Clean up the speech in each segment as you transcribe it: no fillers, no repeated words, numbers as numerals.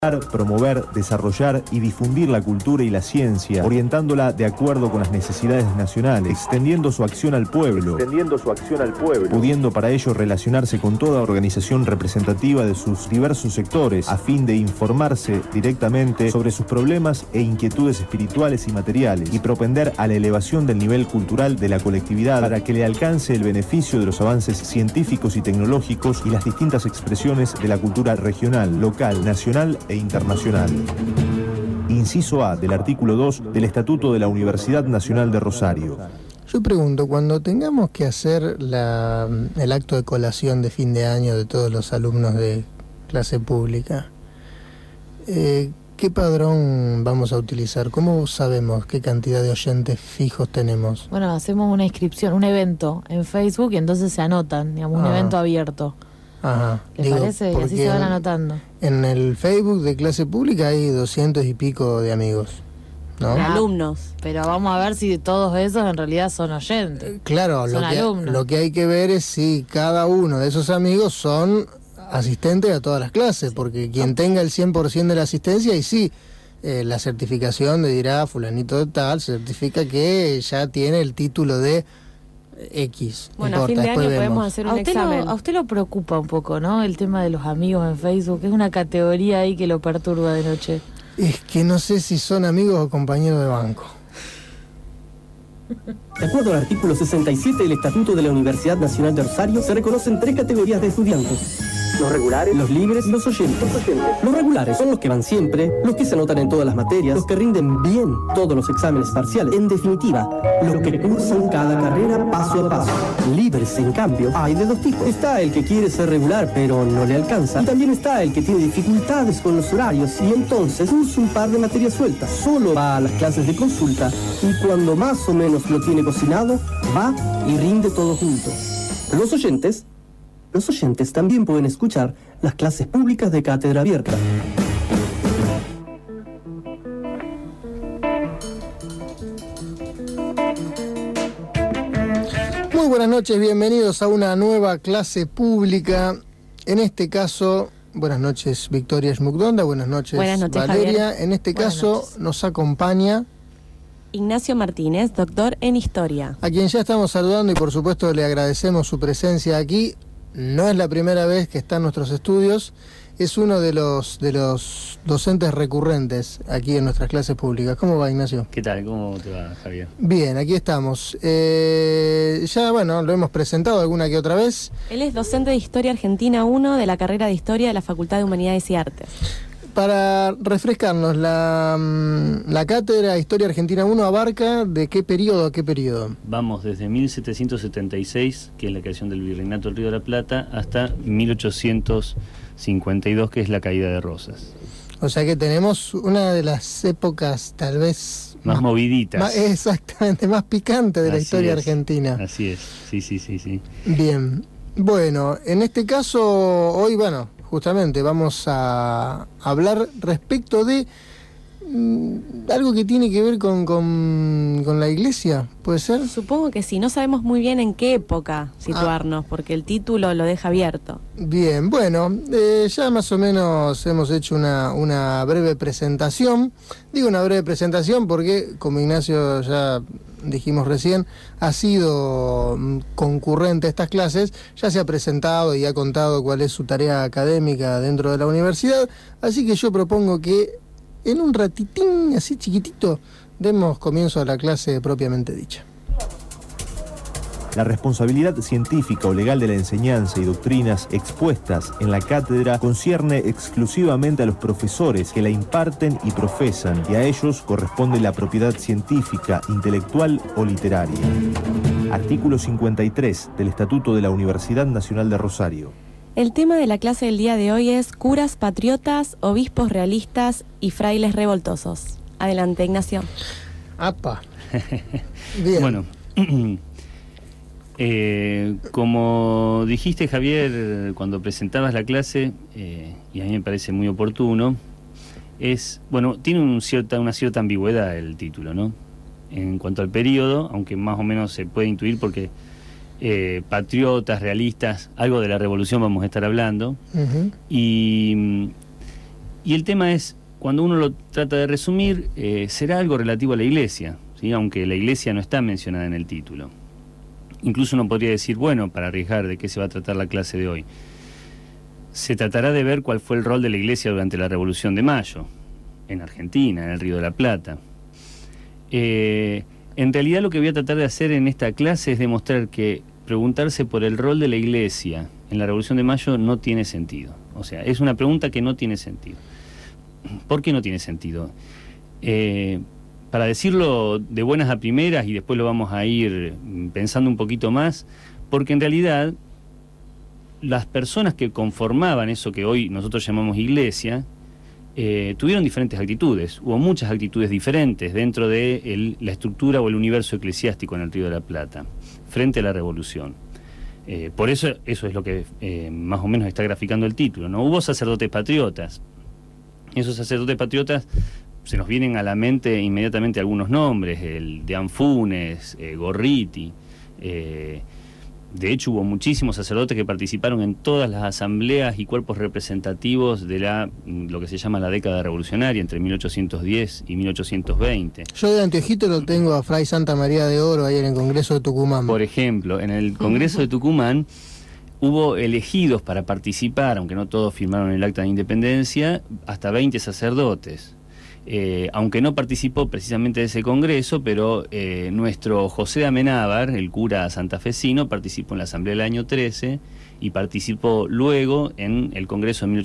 promover, desarrollar y difundir la cultura y la ciencia, orientándola de acuerdo con las necesidades nacionales, extendiendo su acción al pueblo, pudiendo para ello relacionarse con toda organización representativa de sus diversos sectores, a fin de informarse directamente sobre sus problemas e inquietudes espirituales y materiales, y propender a la elevación del nivel cultural de la colectividad para que le alcance el beneficio de los avances científicos y tecnológicos y las distintas expresiones de la cultura regional, local, nacional e internacional. Inciso A del artículo 2 del Estatuto de la Universidad Nacional de Rosario. Yo pregunto, cuando tengamos que hacer el acto de colación de fin de año de todos los alumnos de clase pública, ¿qué padrón vamos a utilizar? ¿Cómo sabemos qué cantidad de oyentes fijos tenemos? Bueno, hacemos una inscripción, un evento en Facebook y entonces se anotan, digamos, un evento abierto. Ajá. ¿Les parece? Y así se van anotando. En el Facebook de clase pública hay 200 y pico de amigos, ¿no? De alumnos. Pero vamos a ver si todos esos en realidad son oyentes. Claro, lo que hay que ver es si cada uno de esos amigos son asistentes a todas las clases, porque quien tenga el 100% de la asistencia, y sí, la certificación de dirá fulanito de tal, certifica que ya tiene el título de X. Bueno, a fin de año podemos hacer un examen. A usted lo preocupa un poco, ¿no? El tema de los amigos en Facebook, es una categoría ahí que lo perturba de noche. Es que no sé si son amigos o compañeros de banco. De acuerdo al artículo 67 del Estatuto de la Universidad Nacional de Rosario, se reconocen tres categorías de estudiantes: los regulares, los libres y los oyentes. Los regulares son los que van siempre, los que se anotan en todas las materias, los que rinden bien todos los exámenes parciales. En definitiva, los que cursan cada carrera paso a paso. Libres, en cambio, hay de dos tipos. Está el que quiere ser regular pero no le alcanza. Y también está el que tiene dificultades con los horarios y entonces cursa un par de materias sueltas. Solo va a las clases de consulta y cuando más o menos lo tiene cocinado, va y rinde todo junto. Los oyentes también pueden escuchar las clases públicas de cátedra abierta. Muy buenas noches, bienvenidos a una nueva clase pública. En este caso, buenas noches Victoria Schmuckdonda, buenas noches Valeria. Javier. En este caso nos acompaña Ignacio Martínez, doctor en Historia, a quien ya estamos saludando y por supuesto le agradecemos su presencia aquí. No es la primera vez que está en nuestros estudios, es uno de los docentes recurrentes aquí en nuestras clases públicas. ¿Cómo va, Ignacio? ¿Qué tal? ¿Cómo te va, Javier? Bien, aquí estamos. Ya, bueno, lo hemos presentado alguna que otra vez. Él es docente de Historia Argentina 1 de la carrera de Historia de la Facultad de Humanidades y Artes. Para refrescarnos, la cátedra Historia Argentina 1 abarca ¿de qué periodo a qué periodo? Vamos desde 1776, que es la creación del Virreinato del Río de la Plata, hasta 1852, que es la caída de Rosas. O sea que tenemos una de las épocas tal vez más moviditas. Exactamente, más picante de la historia argentina. Así es, sí. Bien, bueno, en este caso, hoy, justamente vamos a hablar respecto de algo que tiene que ver con la iglesia, ¿puede ser? Supongo que sí, no sabemos muy bien en qué época situarnos, porque el título lo deja abierto. Bien, bueno, ya más o menos hemos hecho una breve presentación. Digo una breve presentación porque, como Ignacio ya dijimos recién, ha sido concurrente a estas clases, ya se ha presentado y ha contado cuál es su tarea académica dentro de la universidad, así que yo propongo que en un ratitín, así chiquitito, demos comienzo a la clase propiamente dicha. La responsabilidad científica o legal de la enseñanza y doctrinas expuestas en la cátedra concierne exclusivamente a los profesores que la imparten y profesan, y a ellos corresponde la propiedad científica, intelectual o literaria. Artículo 53 del Estatuto de la Universidad Nacional de Rosario. El tema de la clase del día de hoy es curas patriotas, obispos realistas y frailes revoltosos. Adelante, Ignacio. ¡Apa! Bien. Bueno, como dijiste, Javier, cuando presentabas la clase, y a mí me parece muy oportuno, tiene una cierta ambigüedad el título, ¿no? En cuanto al periodo, aunque más o menos se puede intuir porque patriotas, realistas, algo de la revolución vamos a estar hablando. Y Y el tema es, cuando uno lo trata de resumir, será algo relativo a la Iglesia, ¿sí? Aunque la Iglesia no está mencionada en el título. Incluso uno podría decir, bueno, para arriesgar de qué se va a tratar la clase de hoy, se tratará de ver cuál fue el rol de la Iglesia durante la Revolución de Mayo, en Argentina, en el Río de la Plata. En realidad lo que voy a tratar de hacer en esta clase es demostrar que preguntarse por el rol de la Iglesia en la Revolución de Mayo no tiene sentido. O sea, es una pregunta que no tiene sentido. ¿Por qué no tiene sentido? Para decirlo de buenas a primeras, y después lo vamos a ir pensando un poquito más, porque en realidad las personas que conformaban eso que hoy nosotros llamamos Iglesia, tuvieron diferentes actitudes. Hubo muchas actitudes diferentes dentro de la estructura o el universo eclesiástico en el Río de la Plata, frente a la Revolución. Por eso es lo que más o menos está graficando el título, ¿no? Hubo sacerdotes patriotas. Esos sacerdotes patriotas, se nos vienen a la mente inmediatamente algunos nombres, el de Anfunes, Gorriti. De hecho, hubo muchísimos sacerdotes que participaron en todas las asambleas y cuerpos representativos de lo que se llama la década revolucionaria, entre 1810 y 1820. Yo de anteojito lo tengo a Fray Santa María de Oro ahí en el Congreso de Tucumán. Por ejemplo, en el Congreso de Tucumán hubo elegidos para participar, aunque no todos firmaron el acta de independencia, hasta 20 sacerdotes. Aunque no participó precisamente de ese congreso, pero nuestro José de Amenábar, el cura santafesino, participó en la asamblea del año 13 y participó luego en el congreso de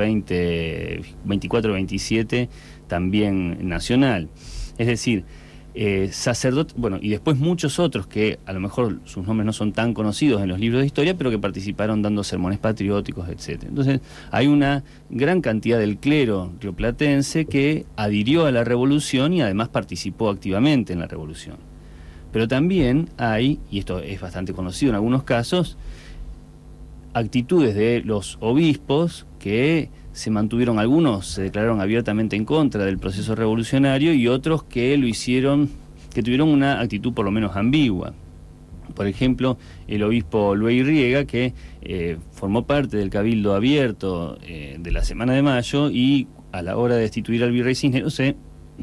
1824-27, también nacional. Es decir, sacerdotes, bueno, y después muchos otros que a lo mejor sus nombres no son tan conocidos en los libros de historia, pero que participaron dando sermones patrióticos, etc. Entonces hay una gran cantidad del clero rioplatense que adhirió a la revolución y además participó activamente en la revolución. Pero también hay, y esto es bastante conocido en algunos casos, actitudes de los obispos que se mantuvieron, algunos se declararon abiertamente en contra del proceso revolucionario y otros que lo hicieron, que tuvieron una actitud por lo menos ambigua. Por ejemplo, el obispo Luis Riega, que formó parte del Cabildo Abierto de la Semana de Mayo y a la hora de destituir al virrey Cisneros se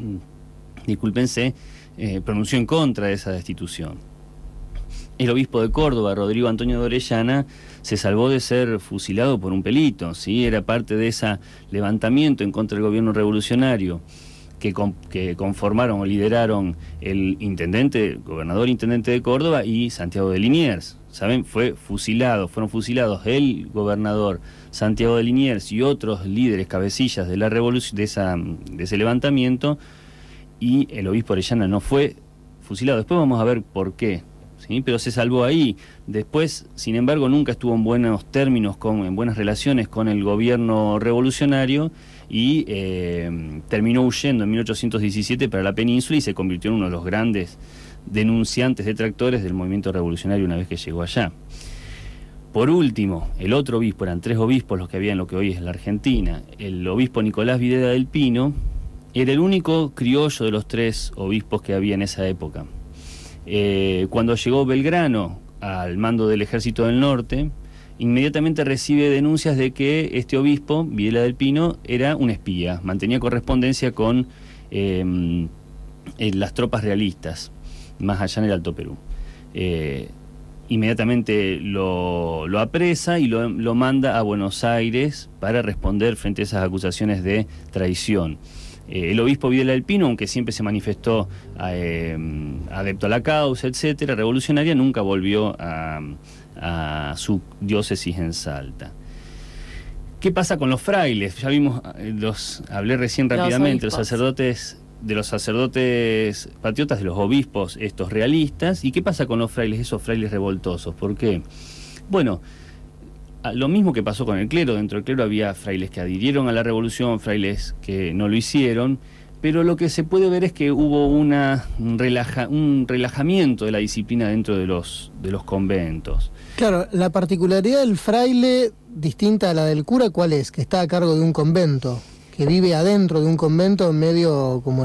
pronunció en contra de esa destitución. El obispo de Córdoba, Rodrigo Antonio de Orellana, se salvó de ser fusilado por un pelito, ¿sí? Era parte de ese levantamiento en contra del gobierno revolucionario que conformaron o lideraron el gobernador intendente de Córdoba y Santiago de Liniers. ¿Saben? Fueron fusilados el gobernador Santiago de Liniers y otros líderes cabecillas de la revolución, de ese levantamiento, y el obispo Orellana no fue fusilado. Después vamos a ver por qué. ¿Sí? Pero se salvó ahí. Después, sin embargo, nunca estuvo en buenos términos, en buenas relaciones con el gobierno revolucionario y terminó huyendo en 1817 para la península y se convirtió en uno de los grandes denunciantes, detractores del movimiento revolucionario una vez que llegó allá. Por último, el otro obispo, eran 3 obispos los que había en lo que hoy es la Argentina. El obispo Nicolás Videla del Pino era el único criollo de los 3 obispos que había en esa época. Cuando llegó Belgrano al mando del Ejército del Norte, inmediatamente recibe denuncias de que este obispo, Videla del Pino, era un espía, mantenía correspondencia con las tropas realistas, más allá en el Alto Perú. Inmediatamente lo apresa y lo manda a Buenos Aires para responder frente a esas acusaciones de traición. El obispo Videla del Pino, aunque siempre se manifestó adepto a la causa, etcétera, revolucionaria, nunca volvió a su diócesis en Salta. ¿Qué pasa con los frailes? Ya vimos, hablé recién rápidamente, de los sacerdotes patriotas, de los obispos estos realistas. ¿Y qué pasa con los frailes, esos frailes revoltosos? ¿Por qué? Bueno, lo mismo que pasó con el clero. Dentro del clero había frailes que adhirieron a la revolución, frailes que no lo hicieron, pero lo que se puede ver es que hubo un relajamiento de la disciplina dentro de los conventos. Claro, la particularidad del fraile, distinta a la del cura, ¿cuál es? Que está a cargo de un convento, que vive adentro de un convento, medio como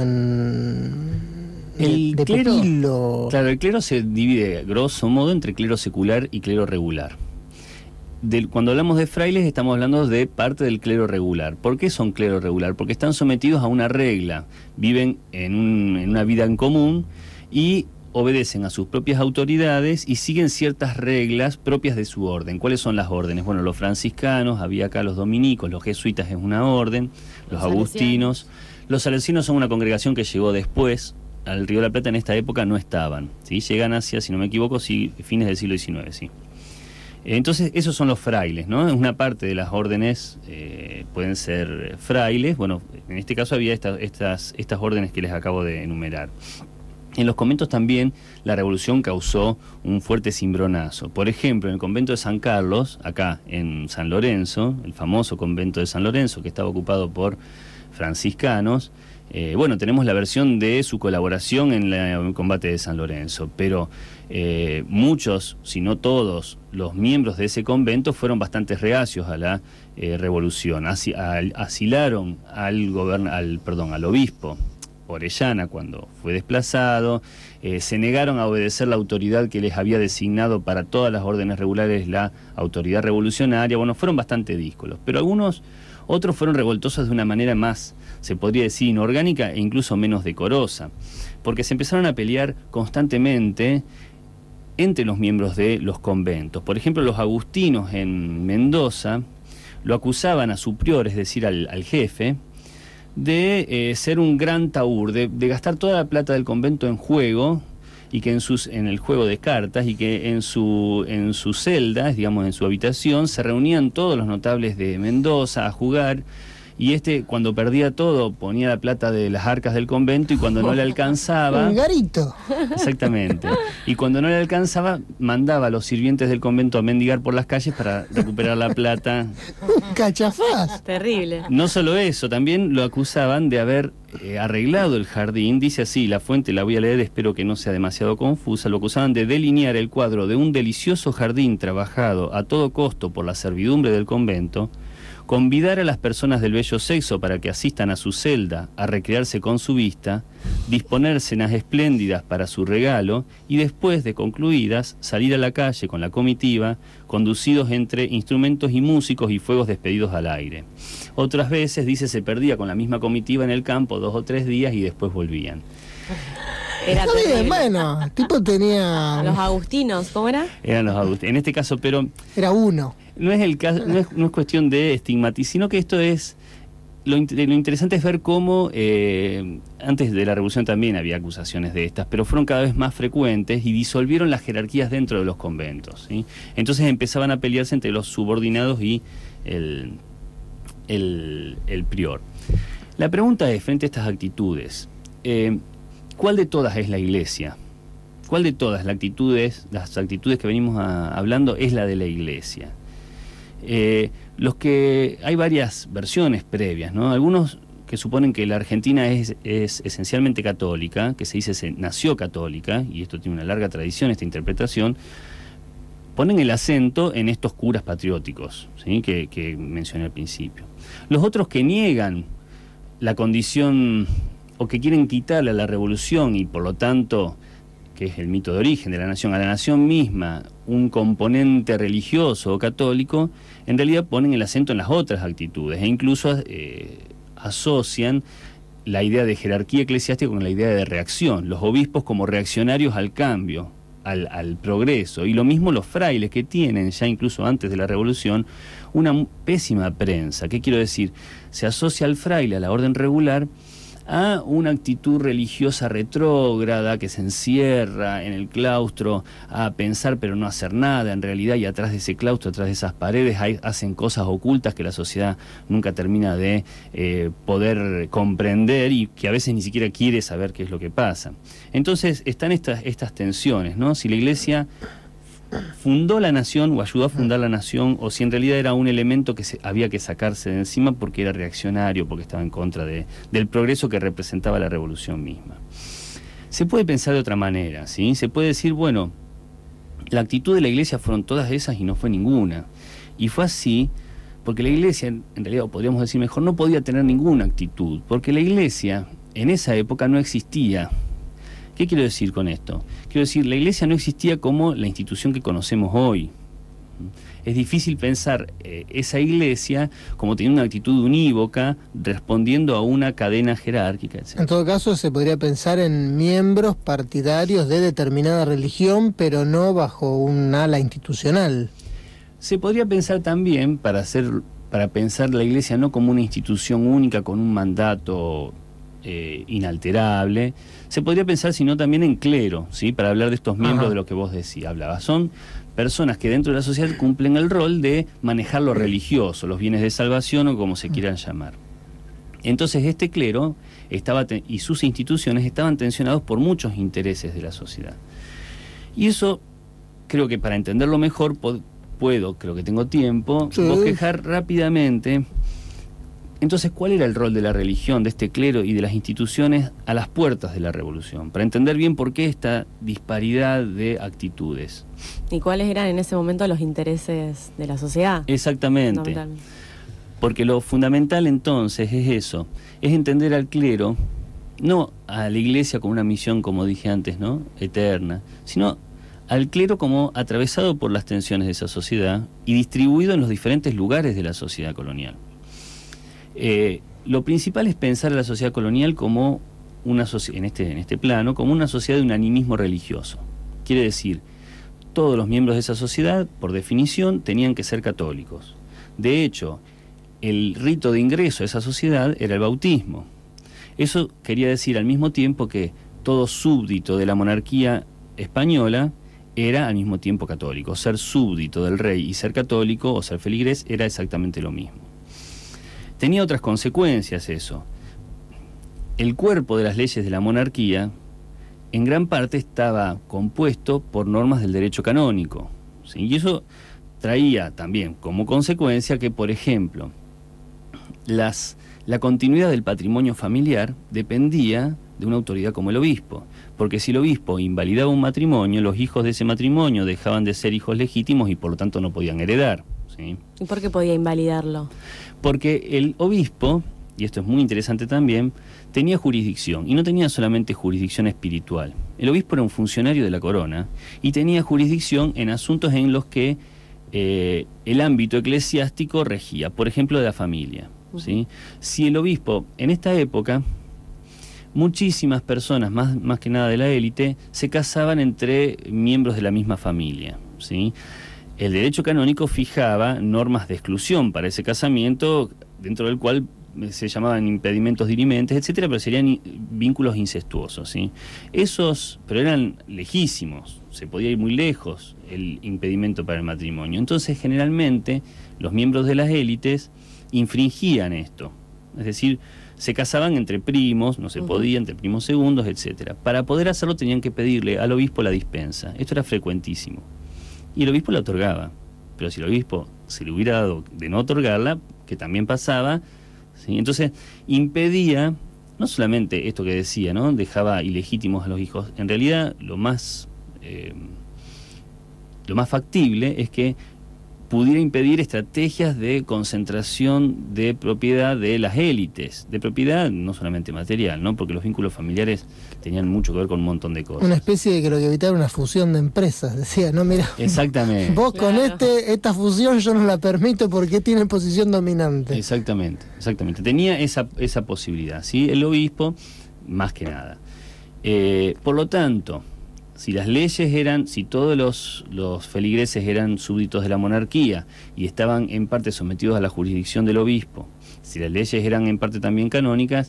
de clero, pupilo. Claro, el clero se divide, grosso modo, entre clero secular y clero regular. cuando hablamos de frailes estamos hablando de parte del clero regular. ¿Por qué son clero regular? Porque están sometidos a una regla, viven en una vida en común y obedecen a sus propias autoridades y siguen ciertas reglas propias de su orden. ¿Cuáles son las órdenes? Bueno, los franciscanos, había acá los dominicos, los jesuitas es una orden, los agustinos. Los salesianos son una congregación que llegó después. Al Río de la Plata en esta época no estaban, ¿sí? Llegan hacia, si no me equivoco, sí, fines del siglo XIX, sí. Entonces, esos son los frailes, ¿no? Una parte de las órdenes pueden ser frailes. Bueno, en este caso había estas órdenes que les acabo de enumerar. En los conventos también la revolución causó un fuerte cimbronazo. Por ejemplo, en el convento de San Carlos, acá en San Lorenzo, el famoso convento de San Lorenzo, que estaba ocupado por franciscanos, bueno, tenemos la versión de su colaboración en el combate de San Lorenzo, pero muchos, si no todos, los miembros de ese convento fueron bastante reacios a la revolución. Asilaron al obispo Orellana cuando fue desplazado, se negaron a obedecer la autoridad que les había designado para todas las órdenes regulares la autoridad revolucionaria. Bueno, fueron bastante díscolos, pero otros fueron revoltosos de una manera más, se podría decir, inorgánica e incluso menos decorosa, porque se empezaron a pelear constantemente entre los miembros de los conventos. Por ejemplo, los agustinos en Mendoza lo acusaban a su prior, es decir, al jefe, de ser un gran taur, de gastar toda la plata del convento en juego, y que en el juego de cartas, y que en sus celdas, digamos en su habitación, se reunían todos los notables de Mendoza a jugar, y cuando perdía todo ponía la plata de las arcas del convento, y cuando no le alcanzaba... Un garito. Exactamente. Y cuando no le alcanzaba, mandaba a los sirvientes del convento a mendigar por las calles para recuperar la plata. Cachafaz. Terrible. No solo eso, también lo acusaban de haber arreglado el jardín. Dice así, la fuente la voy a leer, espero que no sea demasiado confusa. Lo acusaban de delinear el cuadro de un delicioso jardín trabajado a todo costo por la servidumbre del convento, convidar a las personas del bello sexo para que asistan a su celda a recrearse con su vista, disponer cenas espléndidas para su regalo y después de concluidas salir a la calle con la comitiva, conducidos entre instrumentos y músicos y fuegos despedidos al aire. Otras veces, dice, se perdía con la misma comitiva en el campo 2 o 3 días y después volvían. Era Está bien, terrible. bueno, el tipo tenía... Los agustinos, ¿cómo era? Eran los agustinos. En este caso, pero... Era uno. No es el caso, no es cuestión de estigmatizar, sino que esto es... Lo interesante es ver cómo antes de la revolución también había acusaciones de estas, pero fueron cada vez más frecuentes y disolvieron las jerarquías dentro de los conventos, ¿sí? Entonces empezaban a pelearse entre los subordinados y el prior. La pregunta es, frente a estas actitudes, ¿cuál de todas es la Iglesia? ¿Cuál de todas las actitudes que venimos hablando es la de la Iglesia? Hay varias versiones previas, ¿no? Algunos que suponen que la Argentina es esencialmente católica, que se dice nació católica, y esto tiene una larga tradición, esta interpretación, ponen el acento en estos curas patrióticos, ¿sí? que mencioné al principio. Los otros que niegan la condición, o que quieren quitarle a la revolución, y por lo tanto, que es el mito de origen de la nación, a la nación misma, un componente religioso o católico, en realidad ponen el acento en las otras actitudes, e incluso asocian la idea de jerarquía eclesiástica con la idea de reacción, los obispos como reaccionarios al cambio, al progreso, y lo mismo los frailes, que tienen ya incluso antes de la revolución una pésima prensa. ¿Qué quiero decir? Se asocia al fraile, a la orden regular, a una actitud religiosa retrógrada que se encierra en el claustro a pensar pero no hacer nada en realidad, y atrás de ese claustro, atrás de esas paredes hacen cosas ocultas que la sociedad nunca termina de poder comprender, y que a veces ni siquiera quiere saber qué es lo que pasa. Entonces están estas tensiones, ¿no? Si la Iglesia fundó la nación o ayudó a fundar la nación, o si en realidad era un elemento que había que sacarse de encima porque era reaccionario, porque estaba en contra del progreso que representaba la revolución misma. Se puede pensar de otra manera, ¿sí? Se puede decir, bueno, la actitud de la Iglesia fueron todas esas y no fue ninguna. Y fue así porque la Iglesia, en realidad, o podríamos decir mejor, no podía tener ninguna actitud, porque la Iglesia en esa época no existía. ¿Qué quiero decir con esto? Quiero decir, la Iglesia no existía como la institución que conocemos hoy. es difícil pensar esa iglesia como teniendo una actitud unívoca, respondiendo a una cadena jerárquica, etc. En todo caso, se podría pensar en miembros partidarios de determinada religión, pero no bajo un ala institucional. Se podría pensar también, para pensar la iglesia no como una institución única con un mandato inalterable, se podría pensar sino también en clero, ¿sí? Para hablar de estos miembros de lo que vos hablabas. Son personas que dentro de la sociedad cumplen el rol de manejar lo religioso, los bienes de salvación o como se quieran llamar. Entonces este clero y sus instituciones estaban tensionados por muchos intereses de la sociedad. Y eso, creo que para entenderlo mejor, creo que tengo tiempo, bosquejar rápidamente. Entonces, ¿cuál era el rol de la religión, de este clero y de las instituciones a las puertas de la revolución? Para entender bien por qué esta disparidad de actitudes. ¿Y cuáles eran en ese momento los intereses de la sociedad? Exactamente. Porque lo fundamental entonces es eso, es entender al clero, no a la iglesia con una misión, como dije antes, ¿no?, eterna, sino al clero como atravesado por las tensiones de esa sociedad y distribuido en los diferentes lugares de la sociedad colonial. Lo principal es pensar a la sociedad colonial como una en este plano, como una sociedad de un animismo religioso. Quiere decir, todos los miembros de esa sociedad, por definición, tenían que ser católicos. De hecho, el rito de ingreso a esa sociedad era el bautismo. Eso quería decir al mismo tiempo que todo súbdito de la monarquía española era al mismo tiempo católico. Ser súbdito del rey y ser católico o ser feligrés era exactamente lo mismo. Tenía otras consecuencias eso. El cuerpo de las leyes de la monarquía en gran parte estaba compuesto por normas del derecho canónico, ¿sí? Y eso traía también como consecuencia que, por ejemplo, la continuidad del patrimonio familiar dependía de una autoridad como el obispo, porque si el obispo invalidaba un matrimonio, los hijos de ese matrimonio dejaban de ser hijos legítimos y por lo tanto no podían heredar, ¿sí? ¿Y por qué podía invalidarlo? Porque el obispo, y esto es muy interesante también, tenía jurisdicción, y no tenía solamente jurisdicción espiritual. El obispo era un funcionario de la corona y tenía jurisdicción en asuntos en los que el ámbito eclesiástico regía, por ejemplo, de la familia, ¿sí? Si el obispo, en esta época, muchísimas personas, más que nada de la élite, se casaban entre miembros de la misma familia, ¿sí? El derecho canónico fijaba normas de exclusión para ese casamiento, dentro del cual se llamaban impedimentos dirimentes, etcétera, pero serían vínculos incestuosos, ¿sí? Pero eran lejísimos, se podía ir muy lejos el impedimento para el matrimonio. Entonces, generalmente, los miembros de las élites infringían esto, es decir, se casaban entre primos, no se podía, entre primos segundos, etcétera. Para poder hacerlo tenían que pedirle al obispo la dispensa. Esto era frecuentísimo. Y el obispo la otorgaba. Pero si el obispo se le hubiera dado de no otorgarla, que también pasaba, ¿sí? Entonces impedía, no solamente esto que decía, ¿no?, dejaba ilegítimos a los hijos. En realidad lo más factible es que pudiera impedir estrategias de concentración de propiedad de las élites, de propiedad no solamente material, ¿no?, porque los vínculos familiares tenían mucho que ver con un montón de cosas. Una especie de que lo que evitaba una fusión de empresas, decía, no, mira, exactamente. Vos con esta fusión yo no la permito porque tiene posición dominante. Exactamente. Tenía esa posibilidad, ¿sí?, el obispo, más que nada. Por lo tanto, si todos los feligreses eran súbditos de la monarquía y estaban en parte sometidos a la jurisdicción del obispo, si las leyes eran en parte también canónicas,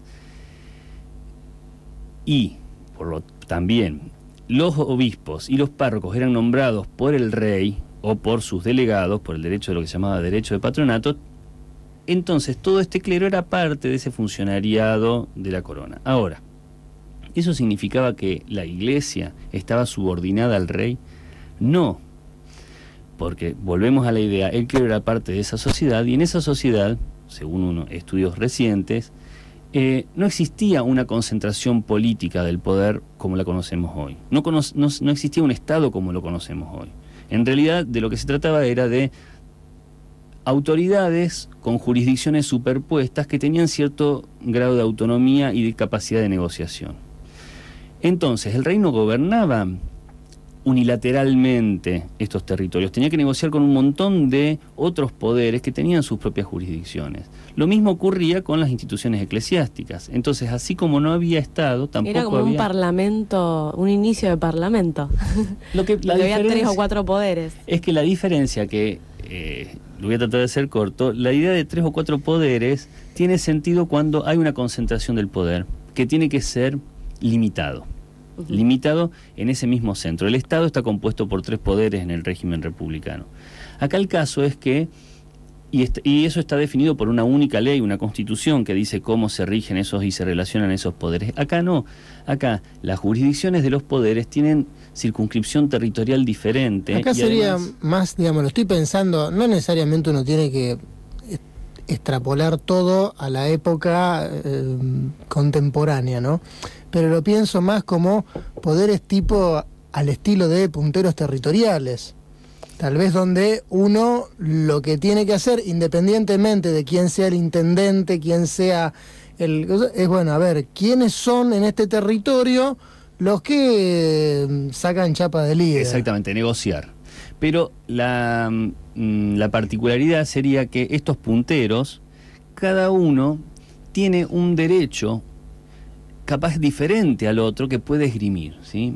y también los obispos y los párrocos eran nombrados por el rey o por sus delegados, por el derecho de lo que se llamaba derecho de patronato, entonces todo este clero era parte de ese funcionariado de la corona. Ahora, ¿eso significaba que la iglesia estaba subordinada al rey? No, porque volvemos a la idea, el clero era parte de esa sociedad y en esa sociedad, según estudios recientes, no existía una concentración política del poder como la conocemos hoy. No existía un Estado como lo conocemos hoy. En realidad, de lo que se trataba era de autoridades con jurisdicciones superpuestas que tenían cierto grado de autonomía y de capacidad de negociación. Entonces, el reino gobernaba unilateralmente estos territorios, tenía que negociar con un montón de otros poderes que tenían sus propias jurisdicciones. Lo mismo ocurría con las instituciones eclesiásticas. Entonces, así como no había Estado, tampoco era como había... un parlamento, un inicio de parlamento. Había 3 o 4 poderes. Es que la diferencia que, lo voy a tratar de hacer corto, la idea de 3 o 4 poderes tiene sentido cuando hay una concentración del poder, que tiene que ser limitado. Limitado en ese mismo centro. El Estado está compuesto por 3 poderes en el régimen republicano. Acá el caso es que, y eso está definido por una única ley, una constitución que dice cómo se rigen esos y se relacionan esos poderes. Acá no. Acá las jurisdicciones de los poderes tienen circunscripción territorial diferente. Acá sería más, digamos, lo estoy pensando, no necesariamente uno tiene que extrapolar todo a la época contemporánea, ¿no? Pero lo pienso más como poderes tipo al estilo de punteros territoriales. Tal vez donde uno lo que tiene que hacer, independientemente de quién sea el intendente, quién sea es bueno, a ver, quiénes son en este territorio los que sacan chapa de líder. Exactamente, negociar. Pero la particularidad sería que estos punteros, cada uno tiene un derecho capaz diferente al otro que puede esgrimir, ¿sí?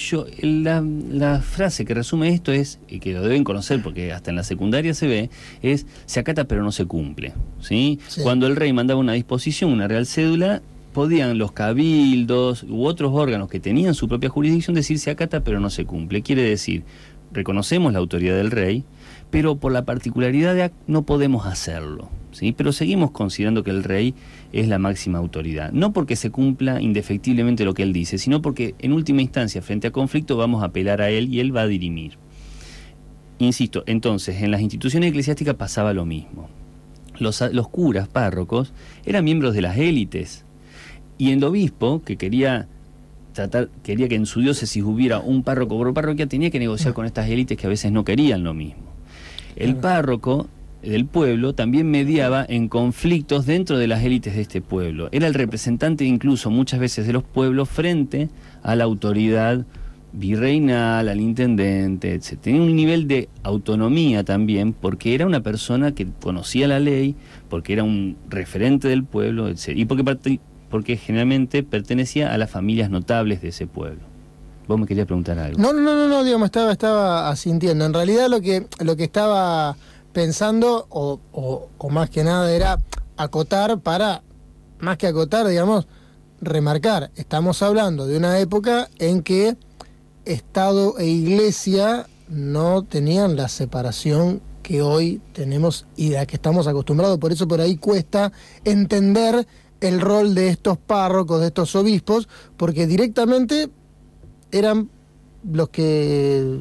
La frase que resume esto es, y que lo deben conocer porque hasta en la secundaria se ve, es se acata pero no se cumple, ¿sí? Sí. Cuando el rey mandaba una disposición, una real cédula, podían los cabildos u otros órganos que tenían su propia jurisdicción decir se acata pero no se cumple. Quiere decir, reconocemos la autoridad del rey, pero por la particularidad de no podemos hacerlo, ¿sí? Pero seguimos considerando que el rey es la máxima autoridad, no porque se cumpla indefectiblemente lo que él dice, sino porque en última instancia, frente a conflicto, vamos a apelar a él y él va a dirimir. Insisto, entonces, en las instituciones eclesiásticas pasaba lo mismo. Los curas, párrocos, eran miembros de las élites, y el obispo, que quería que en su diócesis hubiera un párroco por parroquia, tenía que negociar con estas élites que a veces no querían lo mismo. El párroco del pueblo también mediaba en conflictos dentro de las élites de este pueblo. Era el representante incluso muchas veces de los pueblos frente a la autoridad virreinal, al intendente, etc. Tenía un nivel de autonomía también porque era una persona que conocía la ley, porque era un referente del pueblo, etc. Y porque generalmente pertenecía a las familias notables de ese pueblo. Vos me querías preguntar algo. No, digamos, estaba asintiendo. En realidad lo que estaba pensando, o más que nada era acotar más que acotar, digamos, remarcar. Estamos hablando de una época en que Estado e Iglesia no tenían la separación que hoy tenemos y a la que estamos acostumbrados. Por eso por ahí cuesta entender el rol de estos párrocos, de estos obispos, porque eran los que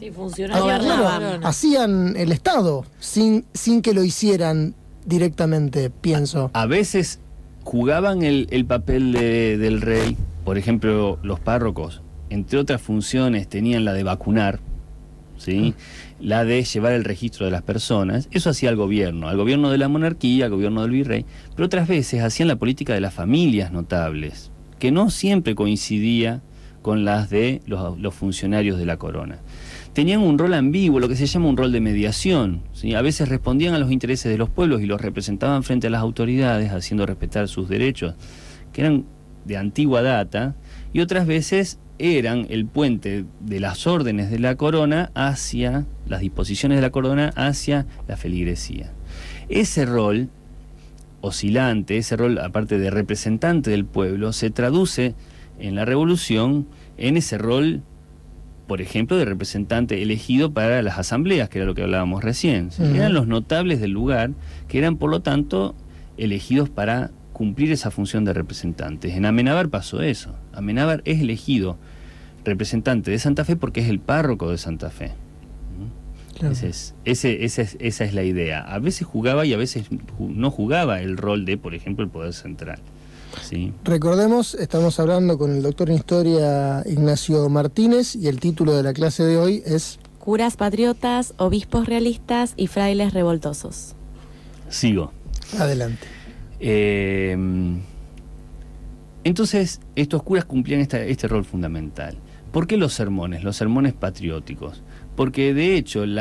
hacían el Estado sin que lo hicieran directamente, pienso. A veces jugaban el papel del rey. Por ejemplo, los párrocos, entre otras funciones, tenían la de vacunar, ¿sí? La de llevar el registro de las personas. Eso hacía el gobierno de la monarquía, el gobierno del virrey, pero otras veces hacían la política de las familias notables, que no siempre coincidía con las de los funcionarios de la corona. Tenían un rol ambiguo, lo que se llama un rol de mediación, ¿sí? A veces respondían a los intereses de los pueblos y los representaban frente a las autoridades, haciendo respetar sus derechos, que eran de antigua data, y otras veces eran el puente de las órdenes de la corona hacia las disposiciones de la corona hacia la feligresía. Ese rol oscilante, ese rol aparte de representante del pueblo, se traduce en la revolución en ese rol, por ejemplo, de representante elegido para las asambleas, que era lo que hablábamos recién. ¿Sí? Eran los notables del lugar, que eran por lo tanto elegidos para cumplir esa función de representantes. En Amenábar pasó eso. Amenábar es elegido representante de Santa Fe porque es el párroco de Santa Fe. Claro. Esa es la idea. A veces jugaba y a veces no jugaba el rol de, por ejemplo, el poder central. ¿Sí? Recordemos, estamos hablando con el doctor en Historia Ignacio Martínez y el título de la clase de hoy es Curas patriotas, obispos realistas y frailes revoltosos. Sigo. Adelante. Entonces, estos curas cumplían este rol fundamental. ¿Por qué los sermones patrióticos? Porque de hecho el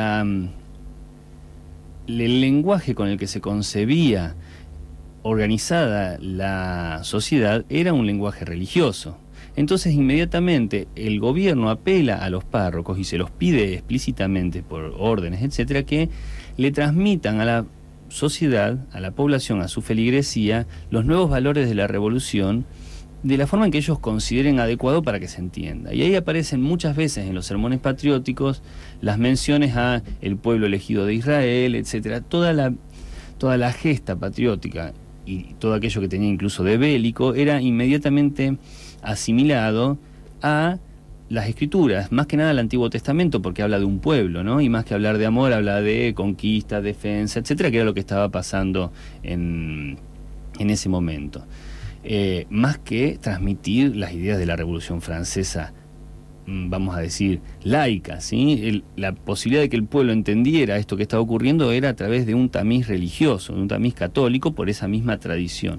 lenguaje con el que se concebía organizada la sociedad era un lenguaje religioso. Entonces inmediatamente el gobierno apela a los párrocos y se los pide explícitamente por órdenes, etcétera, que le transmitan a la sociedad, a la población, a su feligresía, los nuevos valores de la revolución de la forma en que ellos consideren adecuado para que se entienda. Y ahí aparecen muchas veces en los sermones patrióticos las menciones a el pueblo elegido de Israel, etcétera. Toda la gesta patriótica y todo aquello que tenía incluso de bélico era inmediatamente asimilado a las escrituras, más que nada al Antiguo Testamento, porque habla de un pueblo, ¿no? Y más que hablar de amor, habla de conquista, defensa, etcétera, que era lo que estaba pasando en ese momento. Más que transmitir las ideas de la Revolución Francesa, vamos a decir, laica, ¿sí? La posibilidad de que el pueblo entendiera esto que estaba ocurriendo era a través de un tamiz religioso, de un tamiz católico, por esa misma tradición.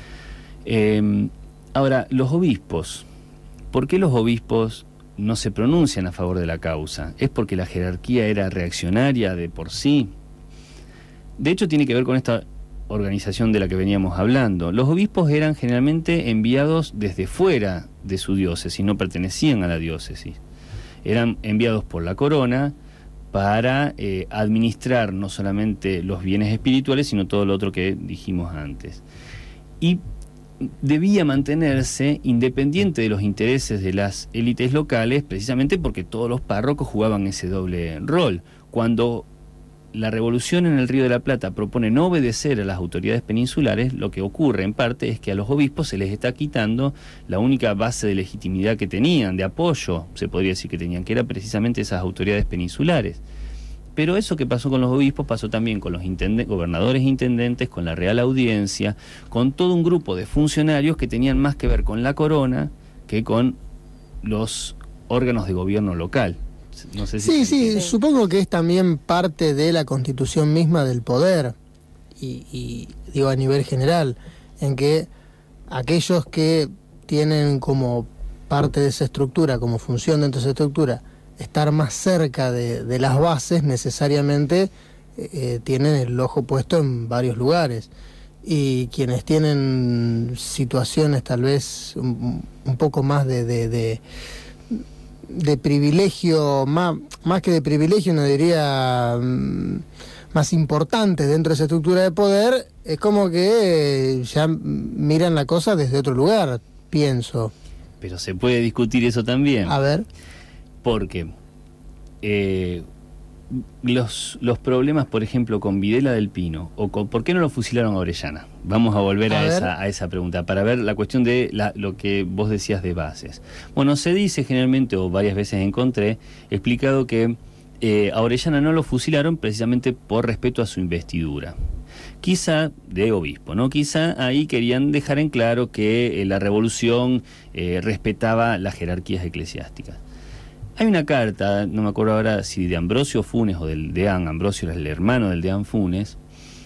Ahora, los obispos, ¿por qué los obispos no se pronuncian a favor de la causa? ¿Es porque la jerarquía era reaccionaria de por sí? De hecho, tiene que ver con esta organización de la que veníamos hablando. Los obispos eran generalmente enviados desde fuera de su diócesis, no pertenecían a la diócesis. Eran enviados por la corona para administrar no solamente los bienes espirituales, sino todo lo otro que dijimos antes. Y debía mantenerse independiente de los intereses de las élites locales, precisamente porque todos los párrocos jugaban ese doble rol. Cuando la revolución en el Río de la Plata propone no obedecer a las autoridades peninsulares, lo que ocurre en parte es que a los obispos se les está quitando la única base de legitimidad que tenían, de apoyo, se podría decir que tenían, que era precisamente esas autoridades peninsulares. Pero eso que pasó con los obispos pasó también con los gobernadores e intendentes, con la Real Audiencia, con todo un grupo de funcionarios que tenían más que ver con la corona que con los órganos de gobierno local. No sé si sí, supongo que es también parte de la constitución misma del poder, y digo a nivel general, en que aquellos que tienen como parte de esa estructura, como función dentro de esa estructura, estar más cerca de las bases, necesariamente tienen el ojo puesto en varios lugares. Y quienes tienen situaciones tal vez un poco más de privilegio, más que de privilegio, no diría más importantes dentro de esa estructura de poder, es como que ya miran la cosa desde otro lugar, pienso. Pero se puede discutir eso también. A ver. Porque los problemas, por ejemplo, con Videla del Pino, o con ¿por qué no lo fusilaron a Orellana? Vamos a volver a esa pregunta, para ver la cuestión de lo que vos decías de bases. Bueno, se dice generalmente, o varias veces encontré, explicado que a Orellana no lo fusilaron precisamente por respeto a su investidura. Quizá de obispo, ¿no? Quizá ahí querían dejar en claro que la revolución respetaba las jerarquías eclesiásticas. Hay una carta, no me acuerdo ahora si de Ambrosio Funes o del deán, Ambrosio era el hermano del deán Funes,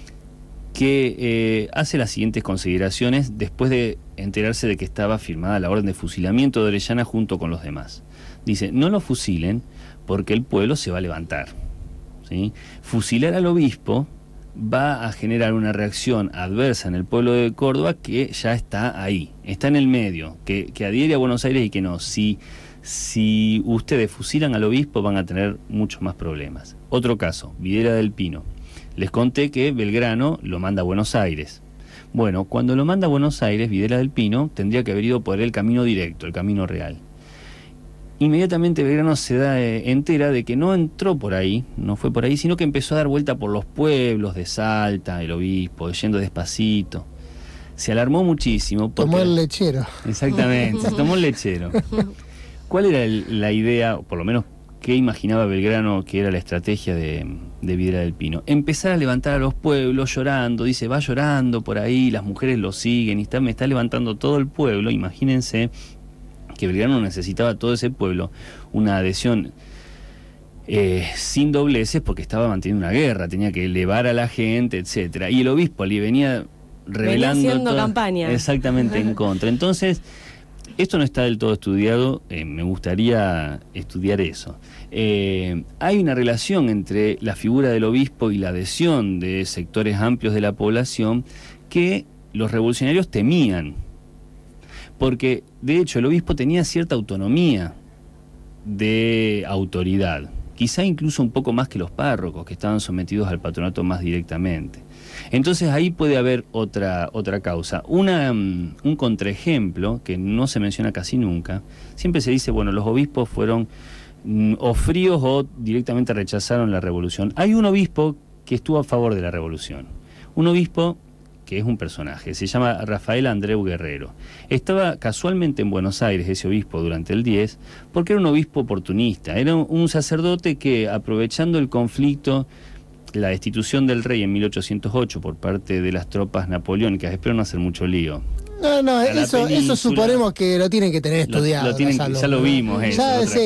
que hace las siguientes consideraciones después de enterarse de que estaba firmada la orden de fusilamiento de Orellana junto con los demás. Dice, no lo fusilen porque el pueblo se va a levantar, ¿sí? Fusilar al obispo va a generar una reacción adversa en el pueblo de Córdoba que ya está ahí, está en el medio, que adhiere a Buenos Aires y que no. Si ustedes fusilan al obispo van a tener muchos más problemas. Otro caso, Videla del Pino. Les conté que Belgrano lo manda a Buenos Aires. Bueno, cuando lo manda a Buenos Aires, Videla del Pino tendría que haber ido por el camino directo, el camino real. Inmediatamente Belgrano se da entera de que no entró por ahí, no fue por ahí, sino que empezó a dar vuelta por los pueblos de Salta, el obispo, yendo despacito. Se alarmó muchísimo. Tomó el lechero. Exactamente, se tomó el lechero. ¿Cuál era la idea, o por lo menos qué imaginaba Belgrano que era la estrategia de Videla del Pino? Empezar a levantar a los pueblos llorando, dice, va llorando por ahí, las mujeres lo siguen, y me está levantando todo el pueblo. Imagínense que Belgrano necesitaba todo ese pueblo, una adhesión sin dobleces, porque estaba manteniendo una guerra, tenía que elevar a la gente, etcétera. Y el obispo le venía revelando haciendo campaña. Exactamente en contra. Entonces Esto no está del todo estudiado, me gustaría estudiar eso. Hay una relación entre la figura del obispo y la adhesión de sectores amplios de la población que los revolucionarios temían, porque de hecho el obispo tenía cierta autonomía de autoridad, quizá incluso un poco más que los párrocos, que estaban sometidos al patronato más directamente. Entonces ahí puede haber otra causa. Un contraejemplo, que no se menciona casi nunca, siempre se dice, bueno, los obispos fueron o fríos o directamente rechazaron la revolución. Hay un obispo que estuvo a favor de la revolución, un obispo que es un personaje, se llama Rafael Andreu Guerrero. Estaba casualmente en Buenos Aires ese obispo durante el 10, porque era un obispo oportunista, era un sacerdote que, aprovechando el conflicto, la destitución del rey en 1808 por parte de las tropas napoleónicas, espero no hacer mucho lío. No, eso suponemos que lo tienen que tener estudiado. Ya lo vimos eso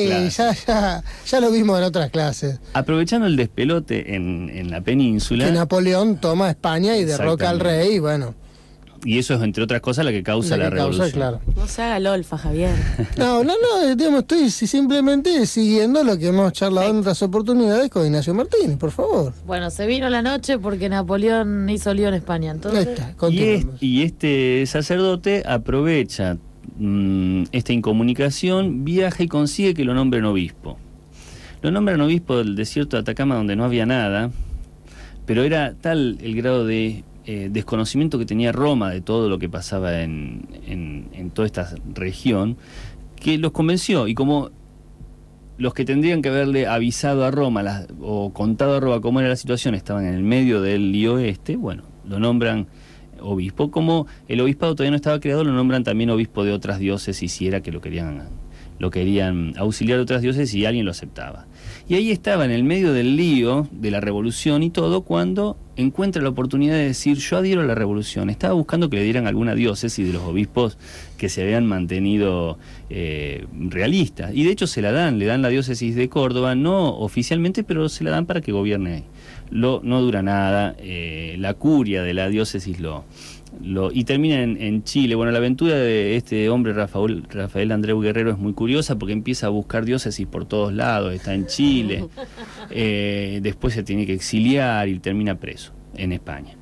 ya lo vimos en otras clases. Aprovechando el despelote en la península, que Napoleón toma España y derroca al rey, y bueno. Y eso es, entre otras cosas, la que causa la revolución. Claro. No se haga Lolfa, Javier. No, digamos, estoy simplemente siguiendo lo que hemos charlado en otras oportunidades con Ignacio Martínez, por favor. Bueno, se vino la noche porque Napoleón hizo lío en España, entonces... Y este sacerdote aprovecha esta incomunicación, viaja y consigue que lo nombren obispo. Lo nombran obispo del desierto de Atacama, donde no había nada, pero era tal el grado de desconocimiento que tenía Roma de todo lo que pasaba en toda esta región, que los convenció. Y como los que tendrían que haberle avisado a Roma o contado a Roma cómo era la situación estaban en el medio del lío bueno, lo nombran obispo. Como el obispado todavía no estaba creado, lo nombran también obispo de otras diócesis, si era que lo querían auxiliar de otras diócesis y alguien lo aceptaba. Y ahí estaba, en el medio del lío de la revolución y todo, cuando encuentra la oportunidad de decir: yo adhiero a la revolución. Estaba buscando que le dieran alguna diócesis de los obispos que se habían mantenido realistas, y de hecho le dan la diócesis de Córdoba, no oficialmente, pero se la dan para que gobierne ahí. No dura nada, la curia de la diócesis y termina en Chile. Bueno, la aventura de este hombre Rafael Andreu Guerrero es muy curiosa, porque empieza a buscar diócesis por todos lados. Está en Chile, después se tiene que exiliar y termina preso en España.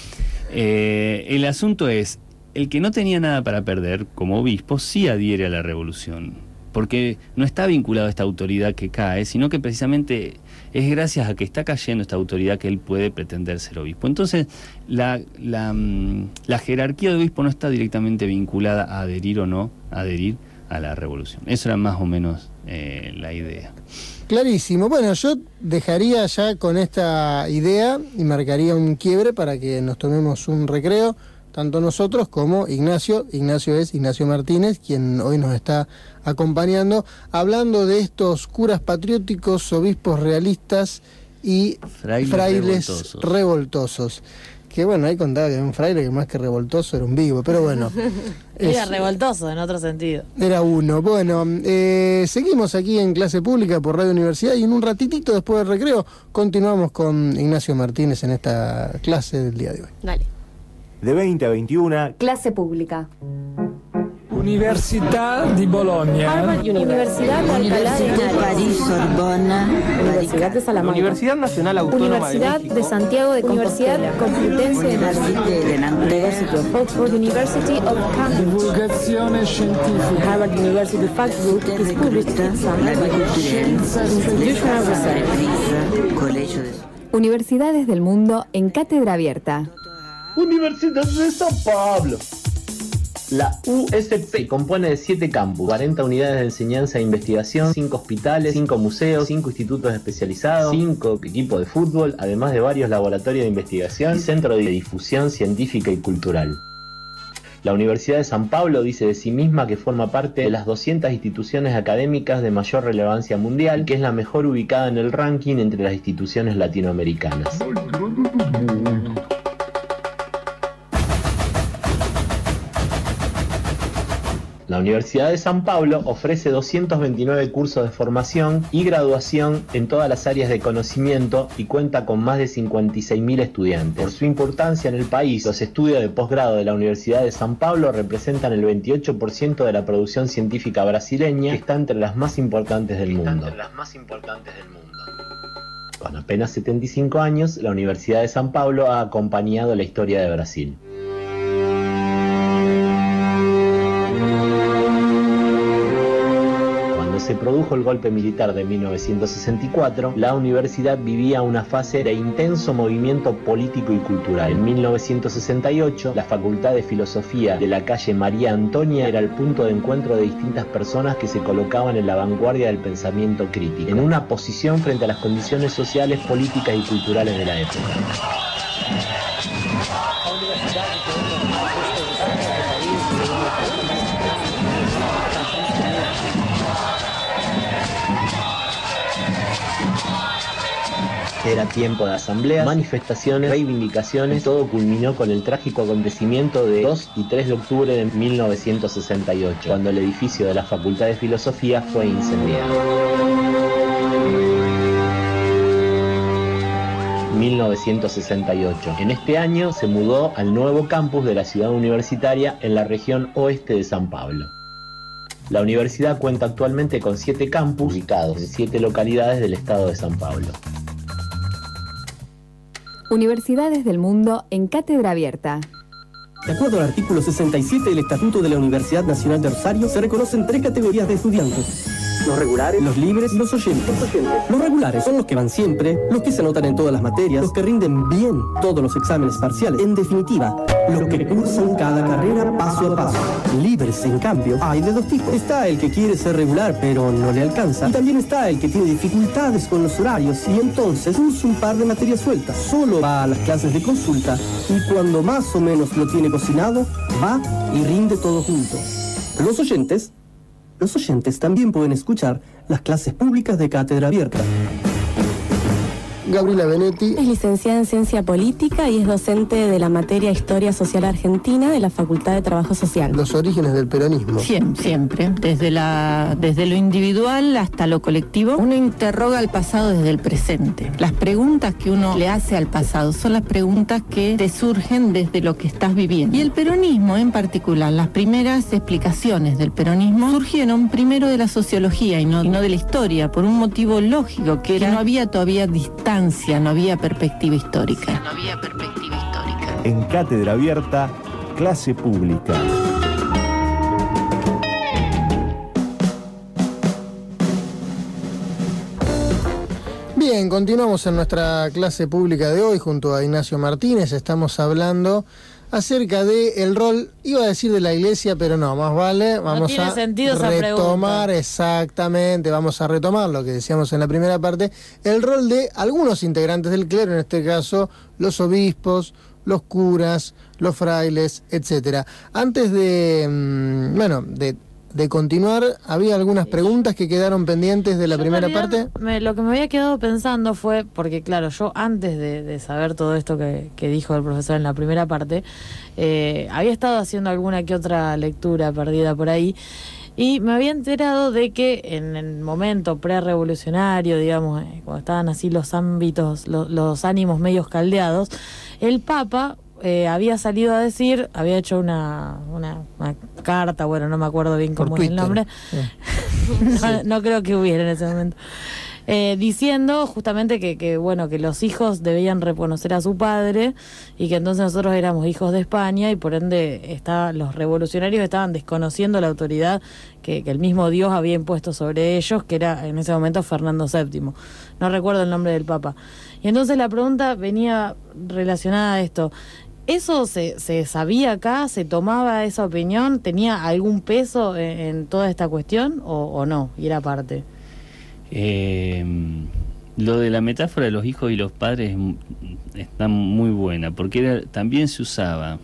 El asunto es, el que no tenía nada para perder como obispo sí adhiere a la revolución, porque no está vinculado a esta autoridad que cae, sino que precisamente es gracias a que está cayendo esta autoridad que él puede pretender ser obispo. Entonces, la jerarquía de obispo no está directamente vinculada a adherir o no adherir a la revolución. Eso era más o menos la idea. Clarísimo. Bueno, yo dejaría ya con esta idea y marcaría un quiebre para que nos tomemos un recreo, tanto nosotros como Ignacio. Ignacio es Ignacio Martínez, quien hoy nos está acompañando, hablando de estos curas patrióticos, obispos realistas y frailes revoltosos. Que bueno, ahí contaba que era un fraile que más que revoltoso era un vivo, pero bueno. Era revoltoso en otro sentido. Era uno. Bueno, seguimos aquí en Clase Pública por Radio Universidad, y en un ratitito después del recreo continuamos con Ignacio Martínez en esta clase del día de hoy. Dale. De 20 a 21. Clase Pública. Universidad de Bologna. Universidad de Alcalá de París, Sorbona. Universidad de Salamanca. Universidad Nacional Autónoma Universidad de Santiago de Compostela. Complutense de Madrid. University of Oxford. University of Cambridge. Divulgazione scientifica. Harvard University Factbook is published in some institutional research. Universidades del mundo en cátedra abierta. Universidad de San Pablo. La USP se compone de 7 campus, 40 unidades de enseñanza e investigación, 5 hospitales, 5 museos, 5 institutos especializados, 5 equipos de fútbol, además de varios laboratorios de investigación y centros de difusión científica y cultural. La Universidad de San Pablo dice de sí misma que forma parte de las 200 instituciones académicas de mayor relevancia mundial, y que es la mejor ubicada en el ranking entre las instituciones latinoamericanas. La Universidad de San Pablo ofrece 229 cursos de formación y graduación en todas las áreas de conocimiento y cuenta con más de 56.000 estudiantes. Por su importancia en el país, los estudios de posgrado de la Universidad de San Pablo representan el 28% de la producción científica brasileña, que está entre las más importantes del mundo. Con apenas 75 años, la Universidad de San Pablo ha acompañado la historia de Brasil. Se produjo el golpe militar de 1964, la universidad vivía una fase de intenso movimiento político y cultural. En 1968, la Facultad de Filosofía de la calle María Antonia era el punto de encuentro de distintas personas que se colocaban en la vanguardia del pensamiento crítico, en una posición frente a las condiciones sociales, políticas y culturales de la época. Era tiempo de asambleas, manifestaciones, reivindicaciones. Todo culminó con el trágico acontecimiento de 2 y 3 de octubre de 1968, cuando el edificio de la Facultad de Filosofía fue incendiado. 1968. En este año se mudó al nuevo campus de la ciudad universitaria en la región oeste de San Pablo. La universidad cuenta actualmente con 7 campus ubicados en 7 localidades del estado de San Pablo. Universidades del mundo en cátedra abierta. De acuerdo al artículo 67 del Estatuto de la Universidad Nacional de Rosario, se reconocen 3 categorías de estudiantes: los regulares, los libres y los oyentes. Los regulares son los que van siempre, los que se anotan en todas las materias, los que rinden bien todos los exámenes parciales. En definitiva, los que cursan cada carrera paso a paso. Libres, en cambio, hay de 2 tipos. Está el que quiere ser regular pero no le alcanza. Y también está el que tiene dificultades con los horarios y entonces cursa un par de materias sueltas. Solo va a las clases de consulta y cuando más o menos lo tiene cocinado, va y rinde todo junto. Los oyentes también pueden escuchar las clases públicas de cátedra abierta. Gabriela Benetti es licenciada en Ciencia Política y es docente de la materia Historia Social Argentina de la Facultad de Trabajo Social. Los orígenes del peronismo. Siempre. Desde lo individual hasta lo colectivo, uno interroga al pasado desde el presente. Las preguntas que uno le hace al pasado son las preguntas que te surgen desde lo que estás viviendo. Y el peronismo en particular, las primeras explicaciones del peronismo surgieron primero de la sociología y no de la historia, por un motivo lógico, que no había todavía distancia. No había perspectiva histórica. En cátedra abierta, clase pública. Bien, continuamos en nuestra clase pública de hoy junto a Ignacio Martínez. Estamos hablando acerca del rol, iba a decir de la iglesia, pero no, más vale, vamos a retomar, exactamente, vamos a retomar lo que decíamos en la primera parte, el rol de algunos integrantes del clero, en este caso los obispos, los curas, los frailes, etcétera. Antes de continuar, había algunas preguntas que quedaron pendientes de la primera parte. Lo que me había quedado pensando fue, porque claro, yo antes de saber todo esto que dijo el profesor en la primera parte, había estado haciendo alguna que otra lectura perdida por ahí, y me había enterado de que en el momento pre-revolucionario, digamos, cuando estaban así los ámbitos, los ánimos medios caldeados, el Papa había salido a decir, había hecho una carta, bueno, no me acuerdo bien cómo es el nombre, no creo que hubiera en ese momento, diciendo justamente que los hijos debían reconocer a su padre y que entonces nosotros éramos hijos de España y por ende los revolucionarios estaban desconociendo la autoridad que el mismo Dios había impuesto sobre ellos, que era en ese momento Fernando VII. No recuerdo el nombre del Papa. Y entonces la pregunta venía relacionada a esto. ¿Eso se sabía acá? ¿Se tomaba esa opinión? ¿Tenía algún peso en toda esta cuestión o no? Y era parte. Lo de la metáfora de los hijos y los padres está muy buena, porque también se usaba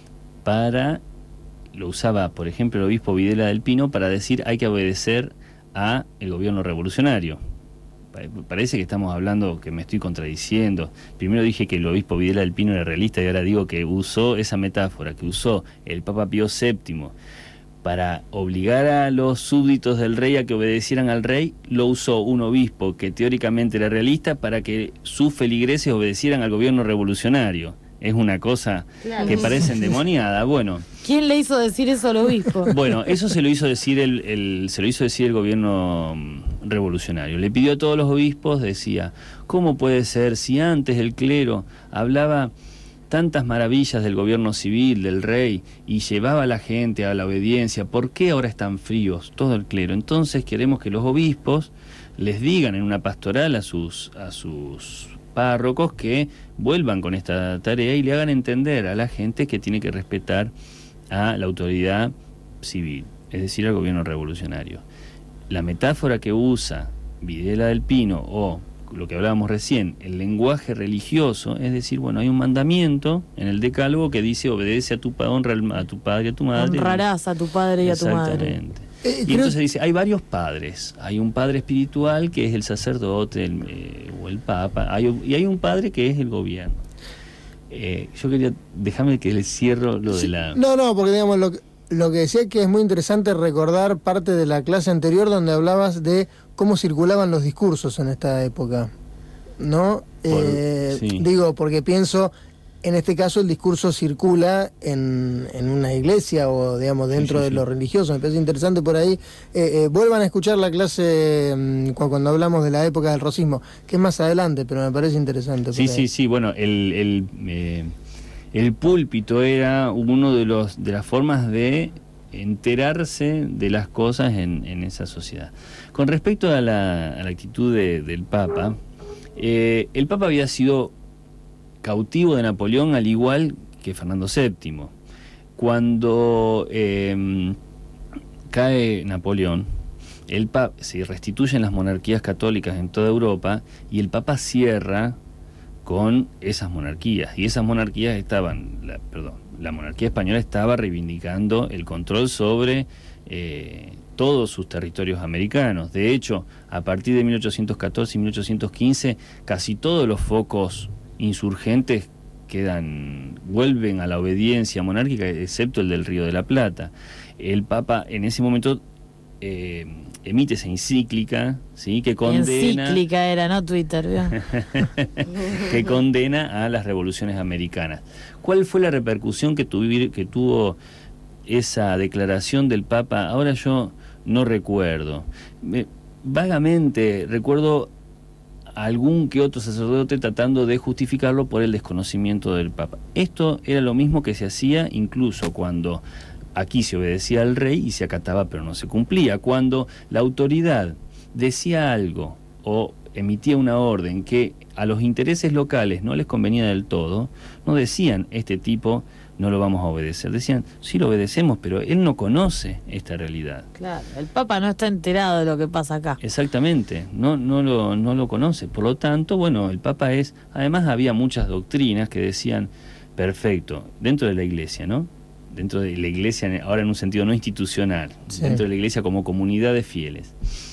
lo usaba, por ejemplo, el obispo Videla del Pino para decir hay que obedecer a el gobierno revolucionario. Parece que estamos hablando, que me estoy contradiciendo. Primero dije que el obispo Videla del Pino era realista y ahora digo que usó esa metáfora, que usó el Papa Pío VII para obligar a los súbditos del rey a que obedecieran al rey, lo usó un obispo que teóricamente era realista para que sus feligreses obedecieran al gobierno revolucionario. Es una cosa que parece endemoniada. Bueno, ¿quién le hizo decir eso al obispo? Bueno, eso se lo hizo decir el gobierno revolucionario. Le pidió a todos los obispos, decía, ¿cómo puede ser si antes el clero hablaba tantas maravillas del gobierno civil, del rey, y llevaba a la gente a la obediencia? ¿Por qué ahora están fríos todo el clero? Entonces queremos que los obispos les digan en una pastoral a sus párrocos que vuelvan con esta tarea y le hagan entender a la gente que tiene que respetar a la autoridad civil, es decir, al gobierno revolucionario. La metáfora que usa Videla del Pino, o lo que hablábamos recién, el lenguaje religioso, es decir, bueno, hay un mandamiento en el decálogo que dice obedece a tu honra a tu padre y a tu madre. Honrarás a tu padre y a tu madre. Exactamente. Y entonces dice, hay varios padres. Hay un padre espiritual que es el sacerdote o el papa, y hay un padre que es el gobierno. Yo quería, déjame que le cierro lo de la... No, porque digamos lo que decía que es muy interesante recordar parte de la clase anterior donde hablabas de cómo circulaban los discursos en esta época, ¿no? Sí. Digo, porque pienso, en este caso el discurso circula en una iglesia o digamos dentro de lo religioso. Me parece interesante por ahí. Vuelvan a escuchar la clase cuando hablamos de la época del rosismo, que es más adelante, pero me parece interesante. Sí, bueno, el púlpito era uno de las formas de enterarse de las cosas en esa sociedad. Con respecto a la actitud del Papa, el Papa había sido cautivo de Napoleón al igual que Fernando VII. Cuando cae Napoleón, se restituyen las monarquías católicas en toda Europa y el Papa cierra con esas monarquías, y esas monarquías estaban, la monarquía española estaba reivindicando el control sobre todos sus territorios americanos. De hecho, a partir de 1814 y 1815, casi todos los focos insurgentes vuelven a la obediencia monárquica, excepto el del Río de la Plata. El Papa en ese momento emite esa encíclica, ¿sí? Que condena... Encíclica era, no Twitter, ¿verdad? Que condena a las revoluciones americanas. ¿Cuál fue la repercusión que tuvo esa declaración del Papa? Ahora yo no recuerdo. Vagamente recuerdo a algún que otro sacerdote tratando de justificarlo por el desconocimiento del Papa. Esto era lo mismo que se hacía incluso cuando aquí se obedecía al rey y se acataba pero no se cumplía. Cuando la autoridad decía algo o emitía una orden que a los intereses locales no les convenía del todo, no decían este tipo no lo vamos a obedecer, decían sí lo obedecemos, pero él no conoce esta realidad. Claro, el Papa no está enterado de lo que pasa acá. Exactamente, no lo conoce. Por lo tanto, bueno, el Papa además había muchas doctrinas que decían, perfecto, dentro de la Iglesia, ¿no? Dentro de la Iglesia, ahora en un sentido no institucional, sí, dentro de la Iglesia como comunidad de fieles,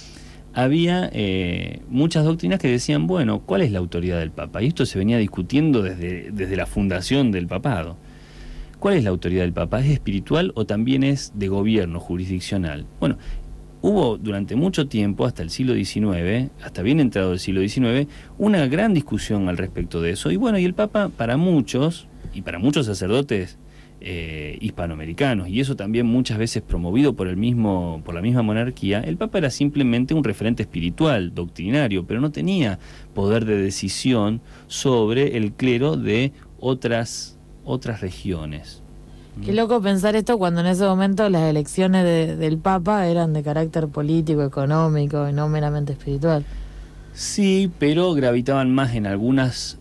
había muchas doctrinas que decían, bueno, ¿cuál es la autoridad del Papa? Y esto se venía discutiendo desde la fundación del papado. ¿Cuál es la autoridad del Papa? ¿Es espiritual o también es de gobierno jurisdiccional? Bueno, hubo durante mucho tiempo, hasta el siglo XIX, hasta bien entrado el siglo XIX, una gran discusión al respecto de eso. Y bueno, y el Papa para muchos, y para muchos sacerdotes hispanoamericanos, y eso también muchas veces promovido por la misma monarquía, el Papa era simplemente un referente espiritual, doctrinario, pero no tenía poder de decisión sobre el clero de otras regiones. Qué loco pensar esto cuando en ese momento las elecciones del Papa eran de carácter político, económico y no meramente espiritual. Sí, pero gravitaban más en algunas...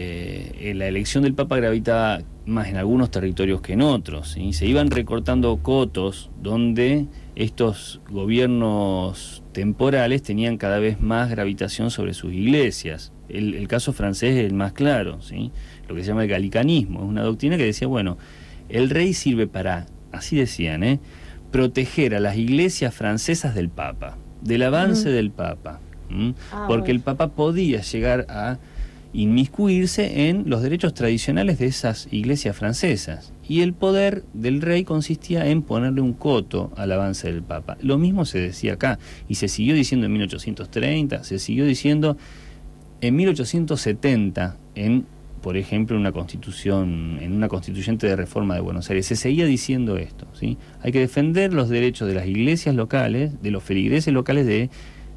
la elección del Papa gravitaba más en algunos territorios que en otros, ¿sí? Se iban recortando cotos donde estos gobiernos temporales tenían cada vez más gravitación sobre sus iglesias. El caso francés es el más claro, ¿sí? Lo que se llama el galicanismo, es una doctrina que decía, bueno, el rey sirve para, así decían, proteger a las iglesias francesas del Papa, del avance del Papa, porque el Papa podía llegar a inmiscuirse en los derechos tradicionales de esas iglesias francesas. Y el poder del rey consistía en ponerle un coto al avance del Papa. Lo mismo se decía acá, y se siguió diciendo en 1830, se siguió diciendo en 1870, por ejemplo, en una constituyente de reforma de Buenos Aires. Se seguía diciendo esto, ¿sí? Hay que defender los derechos de las iglesias locales, de los feligreses locales, de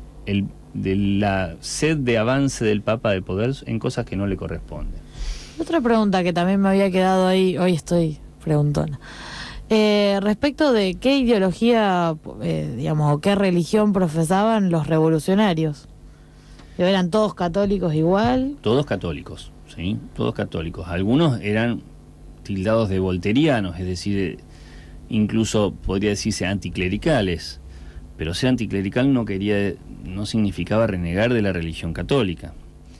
la sed de avance del Papa de poder en cosas que no le corresponden. Otra pregunta que también me había quedado ahí, hoy estoy preguntona, respecto de qué ideología, digamos, o qué religión profesaban los revolucionarios. ¿Eran todos católicos igual? Todos católicos, sí, todos católicos. Algunos eran tildados de volterianos, es decir, incluso podría decirse anticlericales, pero ser anticlerical no significaba renegar de la religión católica.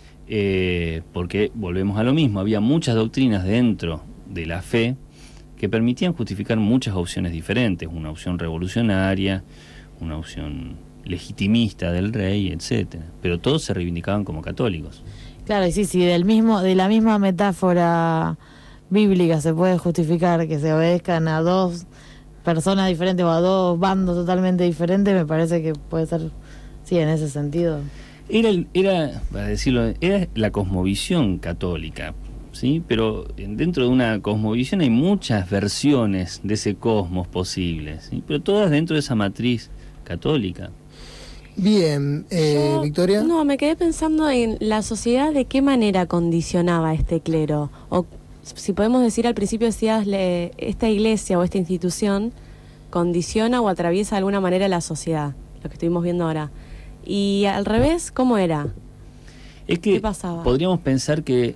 Porque volvemos a lo mismo, había muchas doctrinas dentro de la fe que permitían justificar muchas opciones diferentes, una opción revolucionaria, una opción legitimista del rey, etcétera, pero todos se reivindicaban como católicos. Claro, y sí, de la misma metáfora bíblica se puede justificar que se obedezcan a dos personas diferentes o a dos bandos totalmente diferentes, me parece que puede ser, sí, en ese sentido. Era, para decirlo, era la cosmovisión católica, ¿sí? Pero dentro de una cosmovisión hay muchas versiones de ese cosmos posibles, ¿sí? Pero todas dentro de esa matriz católica. Bien, Victoria. No, me quedé pensando en la sociedad, de qué manera condicionaba este clero. O si podemos decir, al principio decías, esta iglesia o esta institución condiciona o atraviesa de alguna manera la sociedad, lo que estuvimos viendo ahora. Y al revés, ¿cómo era? Es que ¿qué pasaba? Podríamos pensar que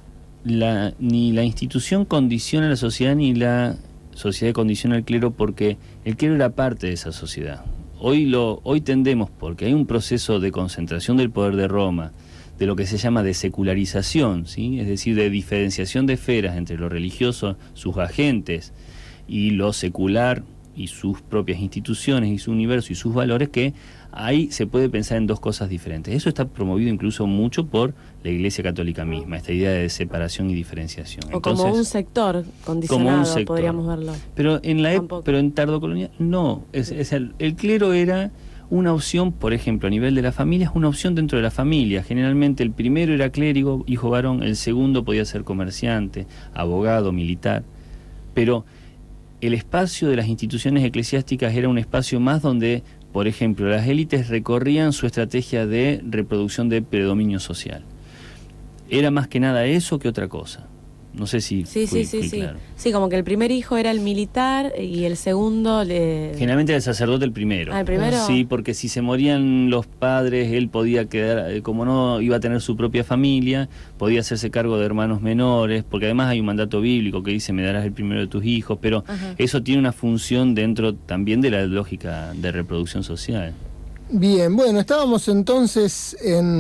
ni la institución condiciona a la sociedad, ni la sociedad condiciona al clero, porque el clero era parte de esa sociedad. Hoy tendemos, porque hay un proceso de concentración del poder de Roma, de lo que se llama de secularización, ¿sí? Es decir, de diferenciación de esferas entre lo religioso, sus agentes, y lo secular y sus propias instituciones y su universo y sus valores, que ahí se puede pensar en dos cosas diferentes. Eso está promovido incluso mucho por la Iglesia Católica misma, esta idea de separación y diferenciación. O entonces, como un sector condicionado, como un sector, podríamos verlo. Pero en tardocolonial no, el clero era una opción, por ejemplo, a nivel de la familia, es una opción dentro de la familia. Generalmente el primero era clérigo, hijo varón, el segundo podía ser comerciante, abogado, militar, pero el espacio de las instituciones eclesiásticas era un espacio más donde, por ejemplo, las élites recorrían su estrategia de reproducción de predominio social. Era más que nada eso que otra cosa. No sé si fui claro. Sí, como que el primer hijo era el militar y el segundo... Generalmente era el sacerdote el primero. ¿Ah, el primero? Sí, porque si se morían los padres, él podía quedar, como no iba a tener su propia familia, podía hacerse cargo de hermanos menores, porque además hay un mandato bíblico que dice, me darás el primero de tus hijos, pero eso tiene una función dentro también de la lógica de reproducción social. Bien, bueno, estábamos entonces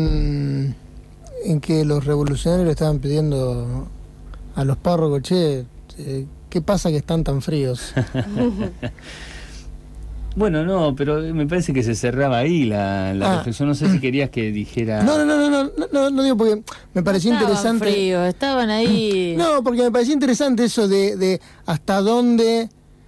en que los revolucionarios estaban pidiendo a los párrocos, ¿qué pasa que están tan fríos? Bueno, no, pero me parece que se cerraba ahí la reflexión. No sé si querías que dijera... No digo, porque me pareció interesante. Frío, estaban ahí. No, porque me pareció interesante eso de hasta dónde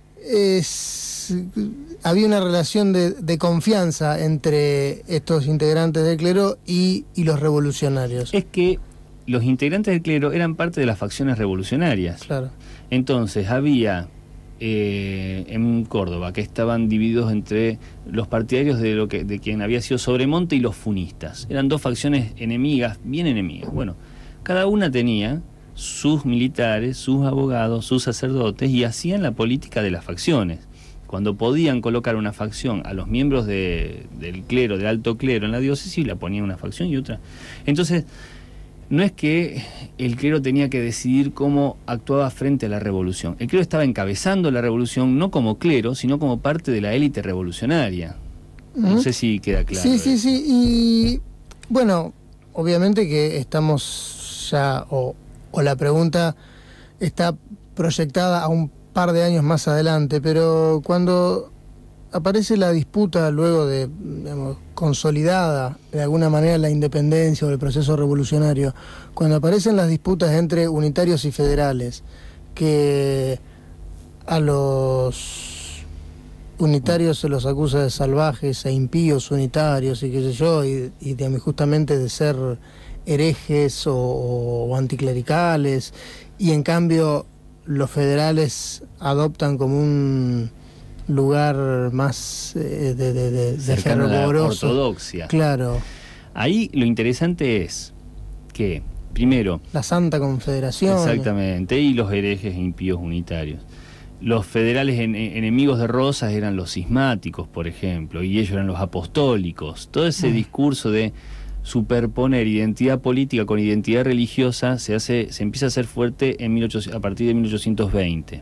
había una relación de confianza entre estos integrantes del clero y los revolucionarios. Es que los integrantes del clero eran parte de las facciones revolucionarias. Claro. Entonces había en Córdoba que estaban divididos entre los partidarios de quien había sido Sobremonte y los funistas. Eran dos facciones enemigas, bien enemigas. Bueno, cada una tenía sus militares, sus abogados, sus sacerdotes, y hacían la política de las facciones. Cuando podían colocar una facción a los miembros del clero, del alto clero en la diócesis, la ponían una facción y otra. Entonces, no es que el clero tenía que decidir cómo actuaba frente a la revolución. El clero estaba encabezando la revolución no como clero, sino como parte de la élite revolucionaria. No sé si queda claro. Sí. Y bueno, obviamente que estamos ya, o la pregunta está proyectada a un par de años más adelante, pero cuando aparece la disputa luego de, digamos, consolidada de alguna manera la independencia o el proceso revolucionario, cuando aparecen las disputas entre unitarios y federales, que a los unitarios se los acusa de salvajes e impíos unitarios y qué sé yo, y digamos, justamente de ser herejes o anticlericales, y en cambio los federales adoptan como un lugar más de fervoroso, ortodoxia. Claro. Ahí lo interesante es que, primero, la Santa Confederación. Exactamente, y los herejes e impíos unitarios. Los federales enemigos de Rosas eran los cismáticos, por ejemplo, y ellos eran los apostólicos. Todo ese discurso de superponer identidad política con identidad religiosa se empieza a hacer fuerte a partir de 1820.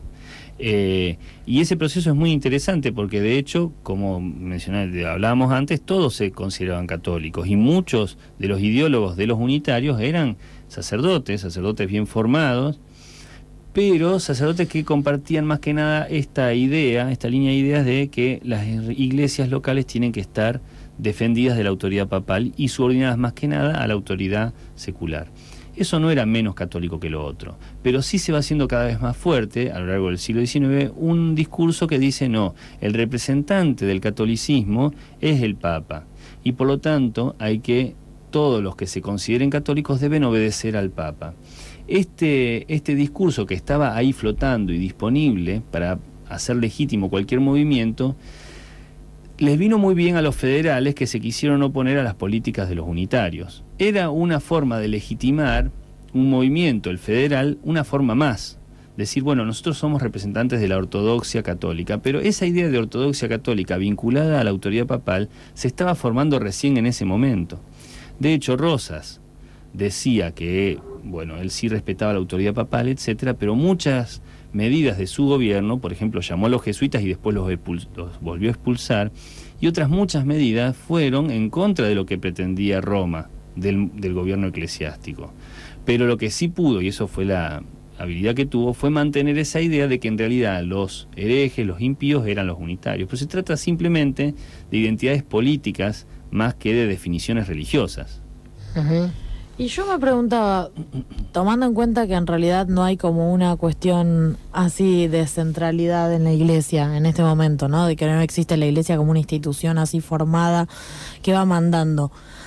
Y ese proceso es muy interesante porque, de hecho, como hablábamos antes, todos se consideraban católicos y muchos de los ideólogos de los unitarios eran sacerdotes bien formados, pero sacerdotes que compartían más que nada esta línea de ideas de que las iglesias locales tienen que estar defendidas de la autoridad papal y subordinadas más que nada a la autoridad secular. Eso no era menos católico que lo otro, pero sí se va haciendo cada vez más fuerte a lo largo del siglo XIX un discurso que dice no, el representante del catolicismo es el Papa y por lo tanto todos los que se consideren católicos deben obedecer al Papa. Este discurso que estaba ahí flotando y disponible para hacer legítimo cualquier movimiento les vino muy bien a los federales que se quisieron oponer a las políticas de los unitarios. Era una forma de legitimar un movimiento, el federal, una forma más. Decir, bueno, nosotros somos representantes de la ortodoxia católica, pero esa idea de ortodoxia católica vinculada a la autoridad papal se estaba formando recién en ese momento. De hecho, Rosas decía que, bueno, él sí respetaba la autoridad papal, etcétera, pero muchas medidas de su gobierno, por ejemplo, llamó a los jesuitas y después los volvió a expulsar, y otras muchas medidas fueron en contra de lo que pretendía Roma, del gobierno eclesiástico. Pero lo que sí pudo, y eso fue la habilidad que tuvo, fue mantener esa idea de que en realidad los herejes, los impíos eran los unitarios. Pero se trata simplemente de identidades políticas más que de definiciones religiosas. Uh-huh. Y yo me preguntaba, tomando en cuenta que en realidad no hay como una cuestión así de centralidad en la iglesia en este momento, ¿no? De que no existe la iglesia como una institución así formada que va mandando.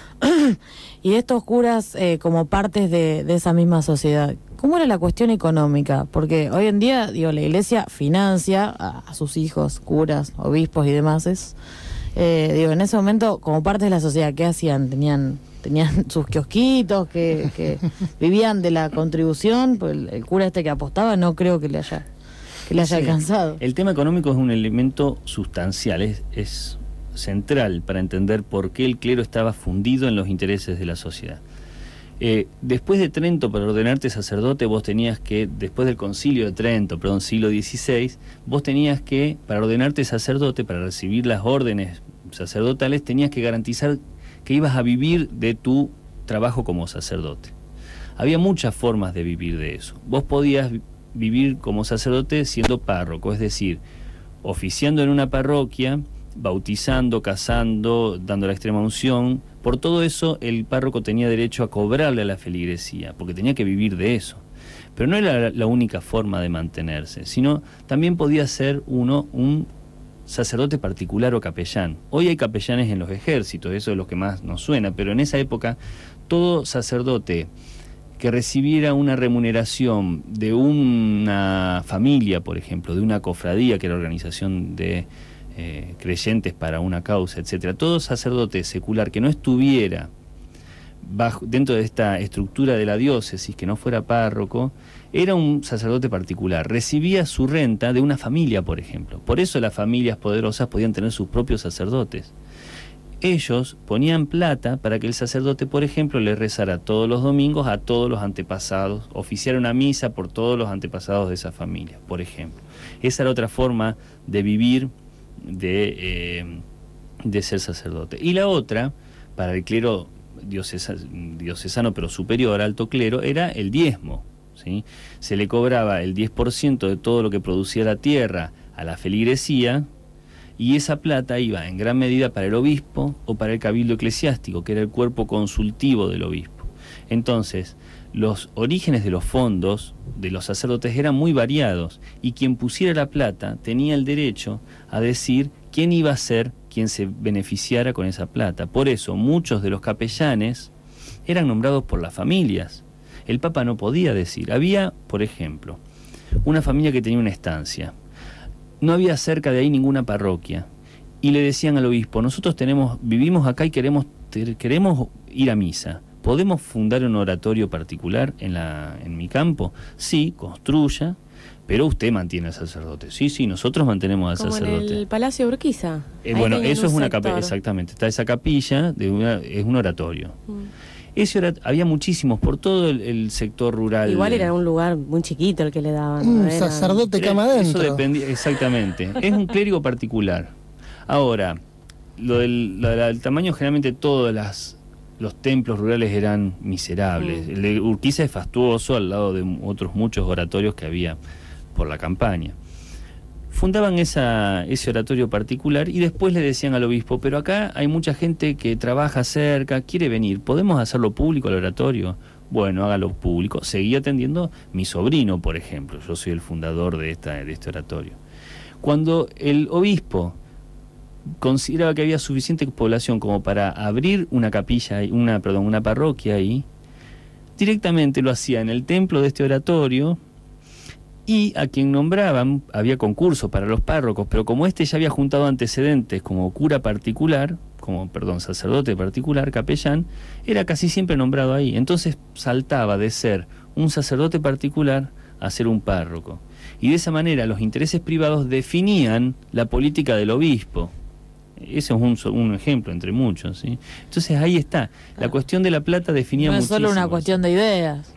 Y estos curas como partes de esa misma sociedad. ¿Cómo era la cuestión económica? Porque hoy en día, la iglesia financia a sus hijos, curas, obispos y demás. En ese momento, como parte de la sociedad, ¿qué hacían? Tenían sus kiosquitos que vivían de la contribución, pues el cura que apostaba no creo que le haya alcanzado. El tema económico es un elemento sustancial, es central para entender por qué el clero estaba fundido en los intereses de la sociedad. Después de Trento, para ordenarte sacerdote, vos tenías que, después del concilio de Trento, siglo XVI, vos tenías que, para ordenarte sacerdote, para recibir las órdenes sacerdotales, tenías que garantizar que ibas a vivir de tu trabajo como sacerdote. Había muchas formas de vivir de eso. Vos podías vivir como sacerdote siendo párroco, es decir, oficiando en una parroquia, bautizando, casando, dando la extrema unción. Por todo eso el párroco tenía derecho a cobrarle a la feligresía, porque tenía que vivir de eso. Pero no era la única forma de mantenerse, sino también podía ser un sacerdote particular o capellán. Hoy hay capellanes en los ejércitos, eso es lo que más nos suena, pero en esa época todo sacerdote que recibiera una remuneración de una familia, por ejemplo, de una cofradía, que era organización de creyentes para una causa, etcétera, todo sacerdote secular que no estuviera dentro de esta estructura de la diócesis, que no fuera párroco, era un sacerdote particular, recibía su renta de una familia, por ejemplo. Por eso las familias poderosas podían tener sus propios sacerdotes. Ellos ponían plata para que el sacerdote, por ejemplo, le rezara todos los domingos a todos los antepasados, oficiara una misa por todos los antepasados de esa familia, por ejemplo. Esa era otra forma de vivir, de ser sacerdote. Y la otra, para el clero diocesano pero superior, alto clero, era el diezmo, ¿sí? Se le cobraba el 10% de todo lo que producía la tierra a la feligresía, y esa plata iba en gran medida para el obispo o para el cabildo eclesiástico, que era el cuerpo consultivo del obispo. Entonces, los orígenes de los fondos de los sacerdotes eran muy variados, y quien pusiera la plata tenía el derecho a decir quién iba a ser quien se beneficiara con esa plata. Por eso, muchos de los capellanes eran nombrados por las familias. El Papa no podía decir. Había, por ejemplo, una familia que tenía una estancia. No había cerca de ahí ninguna parroquia. Y le decían al obispo, nosotros vivimos acá y queremos ir a misa. ¿Podemos fundar un oratorio particular en mi campo? Sí, construya, pero usted mantiene al sacerdote. Sí, nosotros mantenemos al sacerdote. Como en el Palacio Urquiza. Bueno, eso es una capilla, exactamente. Está esa capilla, es un oratorio. Había muchísimos por todo el sector rural. Igual era un lugar muy chiquito el que le daban. Un sacerdote cama adentro. Eso dependía, exactamente. Es un clérigo particular. Ahora, lo del tamaño, generalmente todos los templos rurales eran miserables. El de Urquiza es fastuoso al lado de otros muchos oratorios que había por la campaña. Fundaban ese oratorio particular y después le decían al obispo, pero acá hay mucha gente que trabaja cerca, quiere venir, ¿podemos hacerlo público el oratorio? Bueno, hágalo público. Seguía atendiendo mi sobrino, por ejemplo. Yo soy el fundador de este oratorio. Cuando el obispo consideraba que había suficiente población como para abrir una capilla, una parroquia ahí, directamente lo hacía en el templo de este oratorio, y a quien nombraban, había concurso para los párrocos, pero como ya había juntado antecedentes como cura particular, sacerdote particular, capellán, era casi siempre nombrado ahí. Entonces saltaba de ser un sacerdote particular a ser un párroco. Y de esa manera los intereses privados definían la política del obispo. Ese es un ejemplo entre muchos, ¿sí? Entonces ahí está. La cuestión de la plata definía muchísimo. No es solo una cuestión de ideas.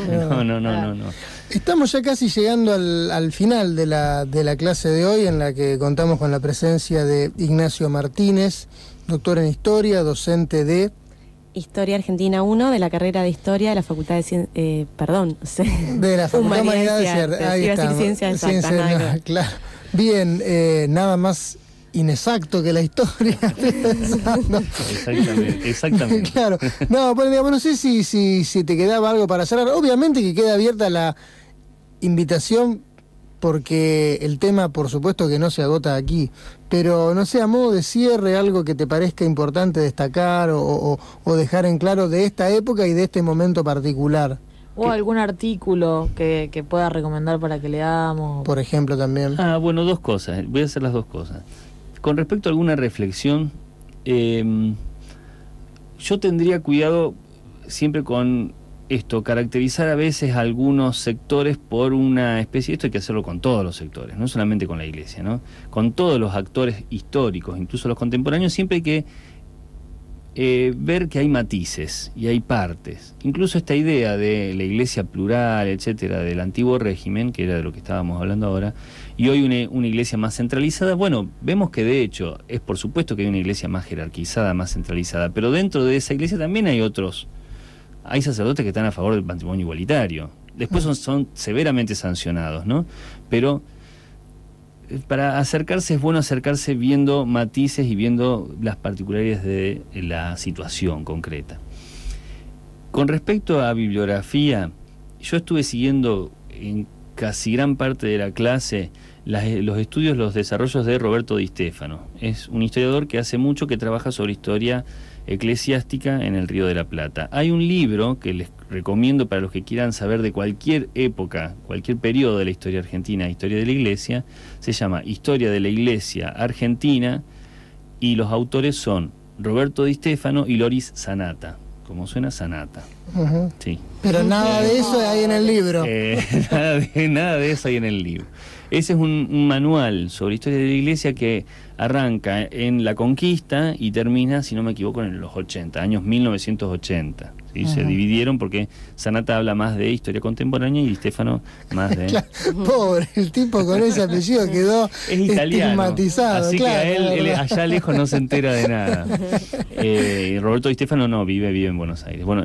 No. Estamos ya casi llegando al final de la clase de hoy, en la que contamos con la presencia de Ignacio Martínez, doctor en Historia, docente de Historia Argentina 1, de la carrera de Historia de la Facultad de Ciencias, de la Facultad de Humanidades, ahí está. Ciencias Exactas. Claro. Bien, nada más inexacto que la historia. Exactamente. Claro. No, pero digamos, no sé si te quedaba algo para cerrar. Obviamente que queda abierta la invitación, porque el tema, por supuesto, que no se agota aquí. Pero, no sé, a modo de cierre, algo que te parezca importante destacar o dejar en claro de esta época y de este momento particular. O algún artículo que pueda recomendar para que leamos. Por ejemplo, también. Bueno, dos cosas. Voy a hacer las dos cosas. Con respecto a alguna reflexión, yo tendría cuidado siempre con esto, caracterizar a veces algunos sectores por una especie, esto hay que hacerlo con todos los sectores, no solamente con la Iglesia, ¿no? Con todos los actores históricos, incluso los contemporáneos, siempre hay que ver que hay matices y hay partes. Incluso esta idea de la Iglesia plural, etcétera, del antiguo régimen, que era de lo que estábamos hablando ahora, y hoy una Iglesia más centralizada, bueno, vemos que de hecho es por supuesto que hay una Iglesia más jerarquizada, más centralizada, pero dentro de esa Iglesia también hay sacerdotes que están a favor del matrimonio igualitario. Después son severamente sancionados, ¿no? Pero para acercarse es bueno acercarse viendo matices y viendo las particularidades de la situación concreta. Con respecto a bibliografía, yo estuve siguiendo en casi gran parte de la clase los estudios, los desarrollos de Roberto Di Stefano. Es un historiador que hace mucho que trabaja sobre historia eclesiástica en el Río de la Plata. Hay un libro que les recomiendo para los que quieran saber de cualquier época, cualquier periodo de la historia argentina, historia de la Iglesia, se llama Historia de la Iglesia Argentina, y los autores son Roberto Di Stefano y Loris Sanata. ¿Cómo suena? Sanata. Uh-huh. Sí. Pero nada de eso hay en el libro. Nada de eso hay en el libro. Ese es un manual sobre historia de la Iglesia que arranca en la conquista y termina, si no me equivoco, en los 80, años 1980. ¿Sí? Se dividieron porque Sanata habla más de historia contemporánea y Di Stefano más de... Claro, pobre, el tipo con ese apellido quedó estigmatizado. Así claro, que a él allá lejos no se entera de nada. Roberto Di Stefano no, vive en Buenos Aires. Bueno, eso sería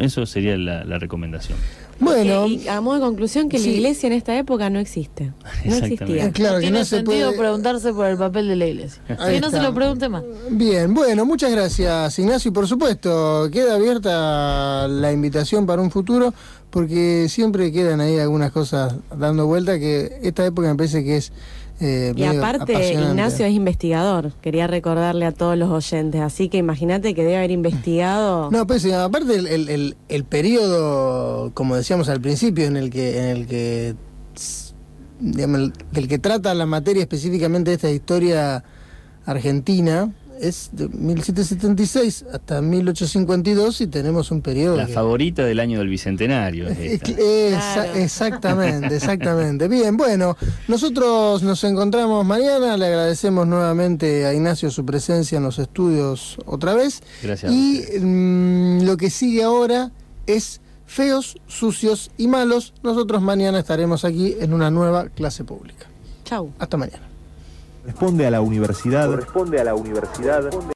sería la recomendación. Bueno, y a modo de conclusión que la iglesia en esta época no existe. No existía. Claro, tiene sentido preguntarse por el papel de la iglesia. Que no se lo pregunte más. Bien, bueno, muchas gracias, Ignacio. Y por supuesto, queda abierta la invitación para un futuro, porque siempre quedan ahí algunas cosas dando vuelta, que esta época me parece que es y aparte, Ignacio es investigador, quería recordarle a todos los oyentes, así que imagínate que debe haber investigado. No, pues aparte el periodo, como decíamos al principio, en el que digamos, el que trata la materia específicamente de esta historia argentina, es de 1776 hasta 1852 y tenemos un periodo... La favorita del año del Bicentenario. Exactamente. Bien, bueno, nosotros nos encontramos mañana, le agradecemos nuevamente a Ignacio su presencia en los estudios otra vez. Gracias. Y lo que sigue ahora es Feos, Sucios y Malos. Nosotros mañana estaremos aquí en una nueva clase pública. Chau. Hasta mañana. Corresponde a la universidad